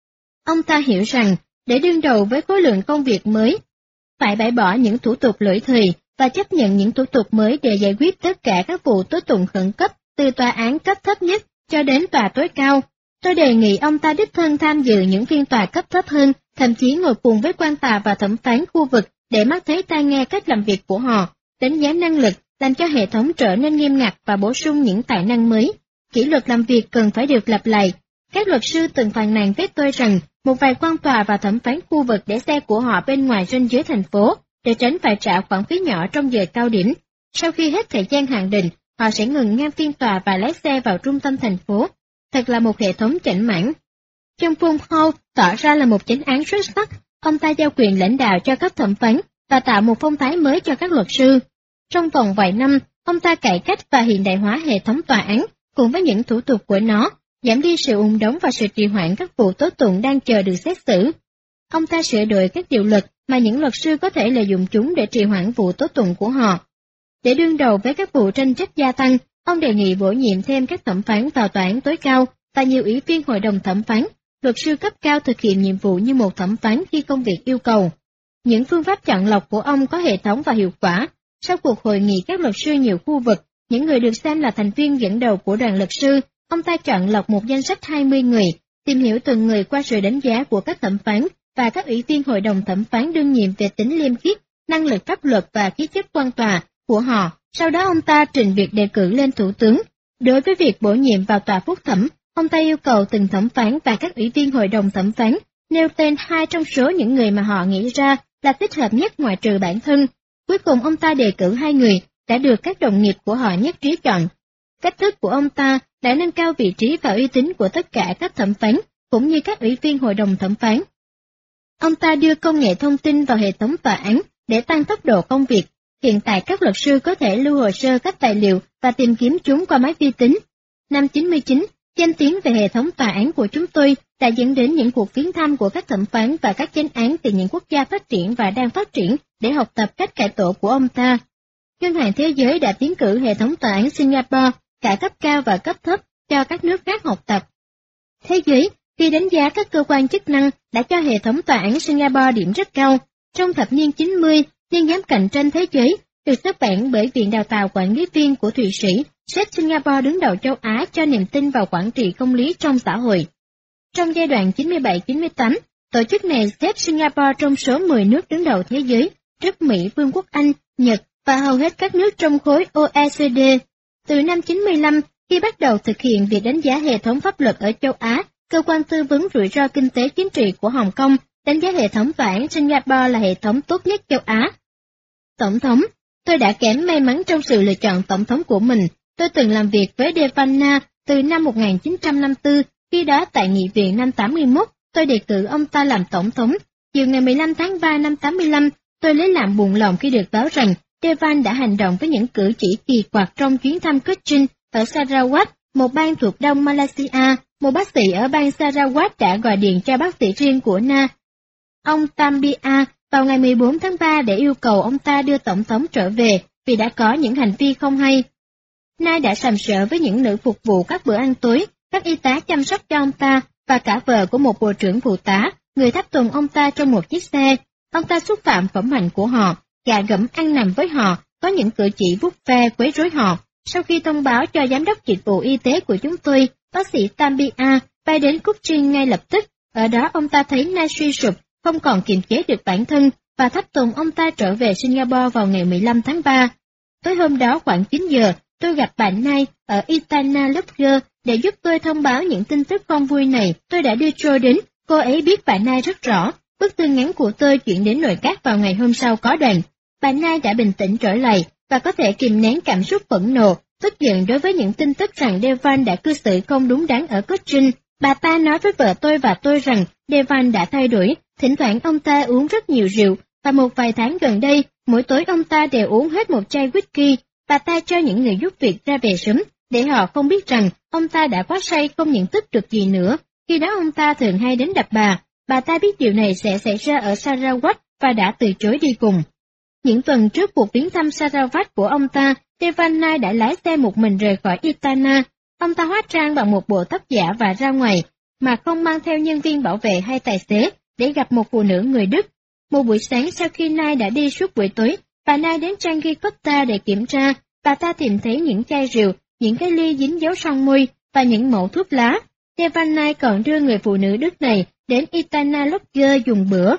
A: Ông ta hiểu rằng, để đương đầu với khối lượng công việc mới, phải bãi bỏ những thủ tục lỗi thời và chấp nhận những thủ tục mới để giải quyết tất cả các vụ tố tụng khẩn cấp, từ tòa án cấp thấp nhất cho đến tòa tối cao. Tôi đề nghị ông ta đích thân tham dự những phiên tòa cấp thấp hơn, thậm chí ngồi cùng với quan tòa và thẩm phán khu vực để mắt thấy tai nghe cách làm việc của họ, đánh giá năng lực, làm cho hệ thống trở nên nghiêm ngặt và bổ sung những tài năng mới. Kỷ luật làm việc cần phải được lặp lại. Các luật sư từng phàn nàn với tôi rằng một vài quan tòa và thẩm phán khu vực để xe của họ bên ngoài ranh giới thành phố, để tránh phải trả khoản phí nhỏ trong giờ cao điểm. Sau khi hết thời gian hạn định, họ sẽ ngừng ngang phiên tòa và lái xe vào trung tâm thành phố. Thật là một hệ thống chảnh mãn. John Phun Hâu tỏ ra là một chánh án xuất sắc. Ông ta giao quyền lãnh đạo cho cấp thẩm phán và tạo một phong thái mới cho các luật sư. Trong vòng vài năm, ông ta cải cách và hiện đại hóa hệ thống tòa án, cùng với những thủ tục của nó, giảm đi sự ùn đóng và sự trì hoãn các vụ tố tụng đang chờ được xét xử. Ông ta sửa đổi các điều luật mà những luật sư có thể lợi dụng chúng để trì hoãn vụ tố tụng của họ. Để đương đầu với các vụ tranh chấp gia tăng, ông đề nghị bổ nhiệm thêm các thẩm phán vào tòa án tối cao và nhiều ủy viên hội đồng thẩm phán. Luật sư cấp cao thực hiện nhiệm vụ như một thẩm phán khi công việc yêu cầu. Những phương pháp chọn lọc của ông có hệ thống và hiệu quả. Sau cuộc hội nghị các luật sư nhiều khu vực, những người được xem là thành viên dẫn đầu của đoàn luật sư, ông ta chọn lọc một danh sách 20 người, tìm hiểu từng người qua sự đánh giá của các thẩm phán và các ủy viên hội đồng thẩm phán đương nhiệm về tính liêm khiết, năng lực pháp luật và khí chất quan tòa của họ. Sau đó ông ta trình việc đề cử lên thủ tướng. Đối với việc bổ nhiệm vào tòa phúc thẩm, ông ta yêu cầu từng thẩm phán và các ủy viên hội đồng thẩm phán nêu tên 2 trong số những người mà họ nghĩ ra là thích hợp nhất ngoại trừ bản thân. Cuối cùng ông ta đề cử 2 người đã được các đồng nghiệp của họ nhất trí chọn. Cách thức của ông ta đã nâng cao vị trí và uy tín của tất cả các thẩm phán, cũng như các ủy viên hội đồng thẩm phán. Ông ta đưa công nghệ thông tin vào hệ thống tòa án để tăng tốc độ công việc. Hiện tại các luật sư có thể lưu hồ sơ các tài liệu và tìm kiếm chúng qua máy vi tính. Năm 99, danh tiếng về hệ thống tòa án của chúng tôi đã dẫn đến những cuộc viếng thăm của các thẩm phán và các chánh án từ những quốc gia phát triển và đang phát triển để học tập cách cải tổ của ông ta. Ngân hàng Thế giới đã tiến cử hệ thống tòa án Singapore, cả cấp cao và cấp thấp, cho các nước khác học tập. Thế giới Khi đánh giá các cơ quan chức năng đã cho hệ thống tòa án Singapore điểm rất cao. Trong thập niên 90, Niên giám cạnh tranh thế giới được xuất bản bởi Viện Đào tạo Quản lý viên của Thụy Sĩ, xếp Singapore đứng đầu châu Á cho niềm tin vào quản trị công lý trong xã hội. Trong giai đoạn 97-98, tổ chức này xếp Singapore trong số 10 nước đứng đầu thế giới, trước Mỹ, Vương quốc Anh, Nhật và hầu hết các nước trong khối OECD. Từ năm 95, khi bắt đầu thực hiện việc đánh giá hệ thống pháp luật ở châu Á, cơ quan tư vấn rủi ro kinh tế chính trị của Hồng Kông đánh giá hệ thống tòa án Singapore là hệ thống tốt nhất châu Á. Tổng thống, tôi đã kém may mắn trong sự lựa chọn tổng thống của mình. Tôi từng làm việc với Devanna từ năm 1954, khi đó tại nghị viện năm 81, tôi đề cử ông ta làm tổng thống. Chiều ngày 15 tháng 3 năm 85, tôi lấy làm buồn lòng khi được báo rằng Devan đã hành động với những cử chỉ kỳ quặc trong chuyến thăm Kuching ở Sarawak, một bang thuộc Đông Malaysia. Một bác sĩ ở bang Sarawak đã gọi điện cho bác sĩ riêng của Na, ông Tambia, vào ngày 14 tháng 3 để yêu cầu ông ta đưa tổng thống trở về vì đã có những hành vi không hay. Na đã sàm sỡ với những nữ phục vụ các bữa ăn tối, các y tá chăm sóc cho ông ta và cả vợ của một bộ trưởng phụ tá, người tháp tùng ông ta trong một chiếc xe. Ông ta xúc phạm phẩm hạnh của họ, gạ gẫm ăn nằm với họ, có những cử chỉ vuốt ve quấy rối họ. Sau khi thông báo cho giám đốc dịch vụ y tế của chúng tôi, bác sĩ Tambia bay đến Kuching ngay lập tức. Ở đó ông ta thấy Na suy sụp, không còn kiềm chế được bản thân, và tháp tùng ông ta trở về Singapore vào ngày 15 tháng 3. Tối hôm đó khoảng 9 giờ, tôi gặp bà Nai ở Itana Lodge để giúp tôi thông báo những tin tức không vui này. Tôi đã đưa Joe đến, cô ấy biết bà Nai rất rõ. Bức thư ngắn của tôi chuyển đến nội các vào ngày hôm sau có đoạn. Bà Nai đã bình tĩnh trở lại và có thể kìm nén cảm xúc phẫn nộ, tức giận đối với những tin tức rằng Devan đã cư xử không đúng đắn ở Kuching. Bà ta nói với vợ tôi và tôi rằng Devan đã thay đổi, thỉnh thoảng ông ta uống rất nhiều rượu, và một vài tháng gần đây, mỗi tối ông ta đều uống hết một chai whisky. Bà ta cho những người giúp việc ra về sớm, để họ không biết rằng ông ta đã quá say không nhận thức được gì nữa. Khi đó ông ta thường hay đến đập bà. Bà ta biết điều này sẽ xảy ra ở Sarawak và đã từ chối đi cùng. Những tuần trước cuộc viếng thăm Sarawak của ông ta, Devanna đã lái xe một mình rời khỏi Itana. Ông ta hóa trang bằng một bộ tóc giả và ra ngoài, mà không mang theo nhân viên bảo vệ hay tài xế, để gặp một phụ nữ người Đức. Một buổi sáng sau khi Nai đã đi suốt buổi tối, bà Nai đến Changi Costa để kiểm tra. Bà ta tìm thấy những chai rượu, những cái ly dính dấu son môi và những mẩu thuốc lá. Devanna còn đưa người phụ nữ Đức này đến Itana Lodge dùng bữa.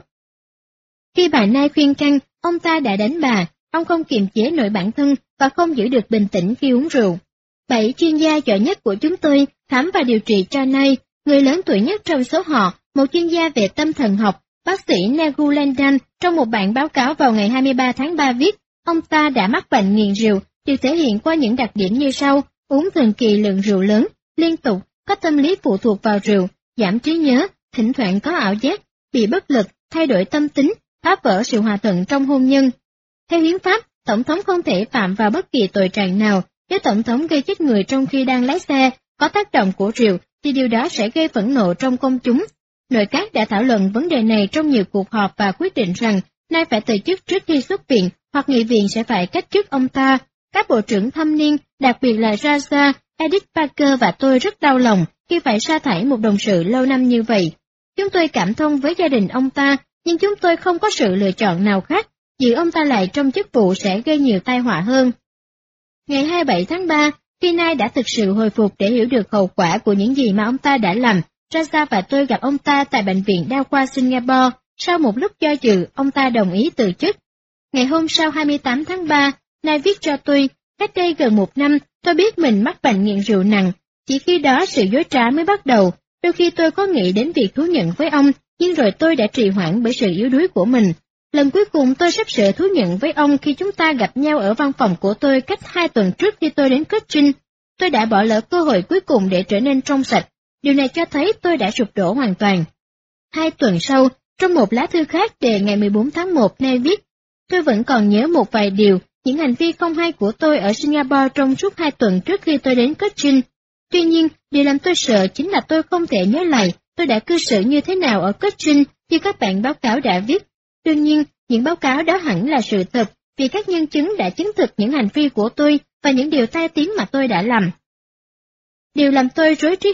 A: Khi bà Nai khuyên can, ông ta đã đánh bà. Ông không kiềm chế nổi bản thân và không giữ được bình tĩnh khi uống rượu. 7 chuyên gia giỏi nhất của chúng tôi khám và điều trị cho Nai. Người lớn tuổi nhất trong số họ, một chuyên gia về tâm thần học, bác sĩ Nagulandan, trong một bản báo cáo vào ngày 23 tháng 3 viết, ông ta đã mắc bệnh nghiện rượu, được thể hiện qua những đặc điểm như sau: uống thường kỳ lượng rượu lớn, liên tục, có tâm lý phụ thuộc vào rượu, giảm trí nhớ, thỉnh thoảng có ảo giác, bị bất lực, thay đổi tâm tính, phá vỡ sự hòa thuận trong hôn nhân. Theo hiến pháp, tổng thống không thể phạm vào bất kỳ tội trạng nào. Nếu tổng thống gây chết người trong khi đang lái xe, có tác động của rượu, thì điều đó sẽ gây phẫn nộ trong công chúng. Nội các đã thảo luận vấn đề này trong nhiều cuộc họp và quyết định rằng Nai phải từ chức trước khi xuất viện, hoặc nghị viện sẽ phải cách chức ông ta. Các bộ trưởng thâm niên, đặc biệt là Raja, Edith Parker và tôi rất đau lòng khi phải sa thải một đồng sự lâu năm như vậy. Chúng tôi cảm thông với gia đình ông ta, nhưng chúng tôi không có sự lựa chọn nào khác. Giữ ông ta lại trong chức vụ sẽ gây nhiều tai họa hơn. Ngày 27 tháng 3, khi Nai đã thực sự hồi phục để hiểu được hậu quả của những gì mà ông ta đã làm, Raja và tôi gặp ông ta tại Bệnh viện Đa khoa Singapore. Sau một lúc do dự, ông ta đồng ý từ chức. Ngày hôm sau 28 tháng 3, Nai viết cho tôi, cách đây gần 1 năm, tôi biết mình mắc bệnh nghiện rượu nặng. Chỉ khi đó sự dối trá mới bắt đầu. Đôi khi tôi có nghĩ đến việc thú nhận với ông, nhưng rồi tôi đã trì hoãn bởi sự yếu đuối của mình. Lần cuối cùng tôi sắp sửa thú nhận với ông khi chúng ta gặp nhau ở văn phòng của tôi cách 2 tuần trước khi tôi đến Kuching. Tôi đã bỏ lỡ cơ hội cuối cùng để trở nên trong sạch. Điều này cho thấy tôi đã sụp đổ hoàn toàn. 2 tuần sau, trong một lá thư khác đề ngày 14 tháng 1, Nai viết, tôi vẫn còn nhớ một vài điều, những hành vi không hay của tôi ở Singapore trong suốt 2 tuần trước khi tôi đến Kuching. Tuy nhiên, điều làm tôi sợ chính là tôi không thể nhớ lại tôi đã cư xử như thế nào ở Kuching như các bản báo cáo đã viết. Đương nhiên, những báo cáo đó hẳn là sự thật, vì các nhân chứng đã chứng thực những hành vi của tôi và những điều tai tiếng mà tôi đã làm. Điều làm tôi rối trí hơn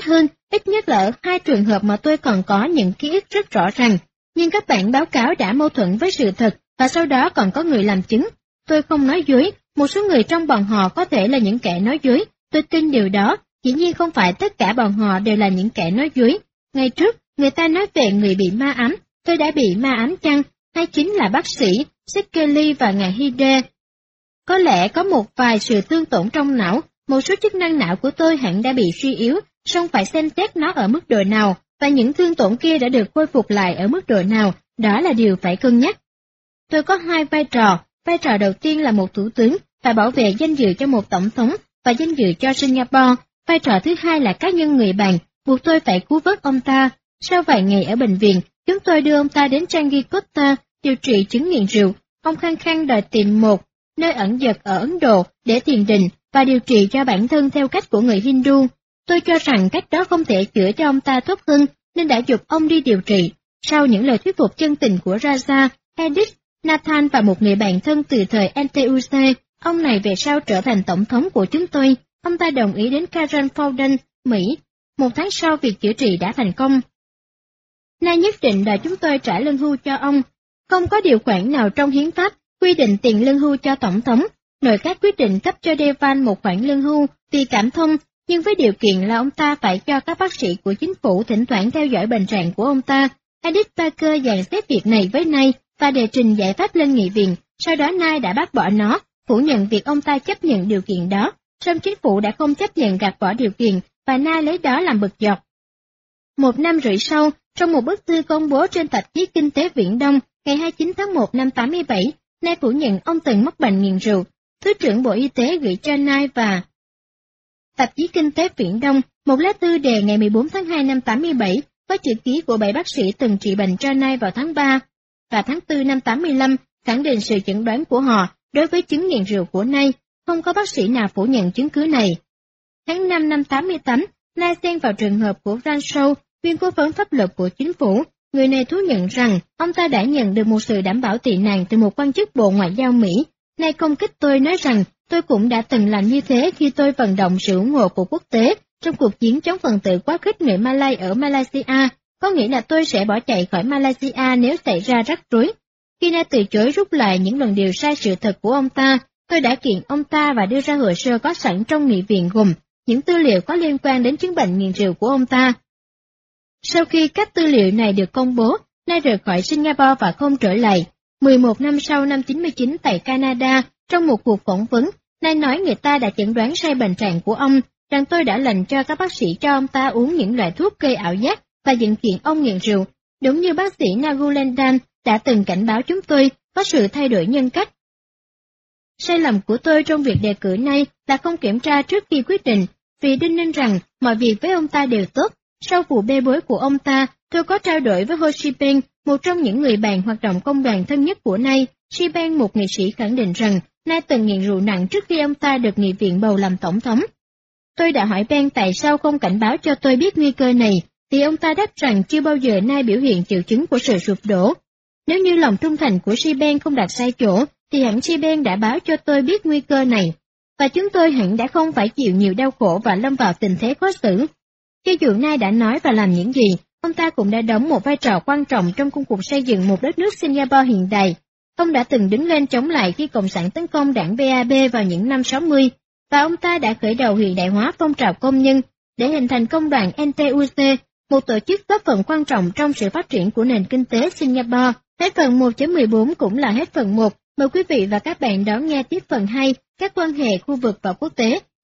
A: Ít nhất là ở 2 trường hợp mà tôi còn có những ký ức rất rõ ràng, nhưng các bản báo cáo đã mâu thuẫn với sự thật và sau đó còn có người làm chứng. Tôi không nói dối, một số người trong bọn họ có thể là những kẻ nói dối, tôi tin điều đó, dĩ nhiên không phải tất cả bọn họ đều là những kẻ nói dối. Ngày trước, người ta nói về người bị ma ám, tôi đã bị ma ám chăng, hay chính là bác sĩ Sekeli và ngài Hide. Có lẽ có một vài sự thương tổn trong não, một số chức năng não của tôi hẳn đã bị suy yếu, song phải xem xét nó ở mức độ nào, và những thương tổn kia đã được khôi phục lại ở mức độ nào, đó là điều phải cân nhắc. Tôi có 2 vai trò đầu tiên là một thủ tướng, phải bảo vệ danh dự cho một tổng thống và danh dự cho Singapore, vai trò thứ hai là cá nhân người bạn, buộc tôi phải cứu vớt ông ta. Sau vài ngày ở bệnh viện, chúng tôi đưa ông ta đến Changi Cotta điều trị chứng nghiện rượu. Ông khăng khăng đòi tìm một nơi ẩn dật ở Ấn Độ để thiền định và điều trị cho bản thân theo cách của người Hindu. Tôi cho rằng cách đó không thể chữa cho ông ta tốt hơn, nên đã giục ông đi điều trị. Sau những lời thuyết phục chân tình của Raja, Edith, Nathan và một người bạn thân từ thời NTUC, ông này về sau trở thành tổng thống của chúng tôi. Ông ta đồng ý đến Karen Fowden, Mỹ. 1 tháng sau việc chữa trị đã thành công. Nay nhất định đòi chúng tôi trả lương hưu cho ông. Không có điều khoản nào trong hiến pháp quy định tiền lương hưu cho tổng thống. Nội các quyết định cấp cho Devan một khoản lương hưu vì cảm thông, nhưng với điều kiện là ông ta phải cho các bác sĩ của chính phủ thỉnh thoảng theo dõi bệnh trạng của ông ta. Edith Parker dàn xếp việc này với Nay và đề trình giải pháp lên nghị viện. Sau đó Nay đã bác bỏ nó, phủ nhận việc ông ta chấp nhận điều kiện đó. Song chính phủ đã không chấp nhận gạt bỏ điều kiện và Nay lấy đó làm bực dọc. 1 năm rưỡi sau, trong một bức thư công bố trên tạp chí Kinh tế Viễn Đông ngày 29 tháng 1 năm 87, Nay phủ nhận ông từng mắc bệnh nghiện rượu. Thứ trưởng Bộ Y tế gửi cho Nay và tạp chí Kinh tế Viễn Đông một lá thư đề ngày 14 tháng 2 năm 87 có chữ ký của 7 bác sĩ từng trị bệnh cho Nay vào tháng 3 và tháng 4 năm 85, khẳng định sự chẩn đoán của họ đối với chứng nghiện rượu của Nay. Không có bác sĩ nào phủ nhận chứng cứ này. Tháng 5 năm 88, Nay xen vào trường hợp của Rancho, viên cố vấn pháp luật của chính phủ. Người này thú nhận rằng ông ta đã nhận được một sự đảm bảo tị nạn từ một quan chức Bộ Ngoại giao Mỹ. Nay công kích tôi nói rằng tôi cũng đã từng làm như thế khi tôi vận động sự ủng hộ của quốc tế trong cuộc chiến chống phần tử quá khích người Malay ở Malaysia, có nghĩa là tôi sẽ bỏ chạy khỏi Malaysia nếu xảy ra rắc rối. Khi Nay từ chối rút lại những luận điệu sai sự thật của ông ta, tôi đã kiện ông ta và đưa ra hồ sơ có sẵn trong nghị viện gồm những tư liệu có liên quan đến chứng bệnh nghiện rượu của ông ta. Sau khi các tư liệu này được công bố, Nay rời khỏi Singapore và không trở lại. 11 năm sau năm 99 tại Canada, trong một cuộc phỏng vấn, Nay nói người ta đã chẩn đoán sai bệnh trạng của ông, rằng tôi đã lệnh cho các bác sĩ cho ông ta uống những loại thuốc gây ảo giác và dựng kiện ông nghiện rượu, đúng như bác sĩ Nagulendan đã từng cảnh báo chúng tôi có sự thay đổi nhân cách. Sai lầm của tôi trong việc đề cử Nay là không kiểm tra trước khi quyết định, vì đinh ninh rằng mọi việc với ông ta đều tốt. Sau vụ bê bối của ông ta, tôi có trao đổi với Ho Chi Minh, một trong những người bạn hoạt động công đoàn thân nhất của Nay. Chi Beng, một nghị sĩ, khẳng định rằng Nay từng nghiện rượu nặng trước khi ông ta được nghị viện bầu làm tổng thống. Tôi đã hỏi Beng tại sao không cảnh báo cho tôi biết nguy cơ này, thì ông ta đáp rằng chưa bao giờ Nay biểu hiện triệu chứng của sự sụp đổ. Nếu như lòng trung thành của Chi Beng không đặt sai chỗ, thì hẳn Chi Beng đã báo cho tôi biết nguy cơ này, và chúng tôi hẳn đã không phải chịu nhiều đau khổ và lâm vào tình thế khó xử. Cho dù Nay đã nói và làm những gì, ông ta cũng đã đóng một vai trò quan trọng trong công cuộc xây dựng một đất nước Singapore hiện đại. Ông đã từng đứng lên chống lại khi Cộng sản tấn công đảng BAB vào những năm 60, và ông ta đã khởi đầu hiện đại hóa phong trào công nhân để hình thành công đoàn NTUC, một tổ chức góp phần quan trọng trong sự phát triển của nền kinh tế Singapore. Hết phần 1.14 cũng là hết phần 1. Mời quý vị và các bạn đón nghe tiếp phần 2, các quan hệ khu vực và quốc tế.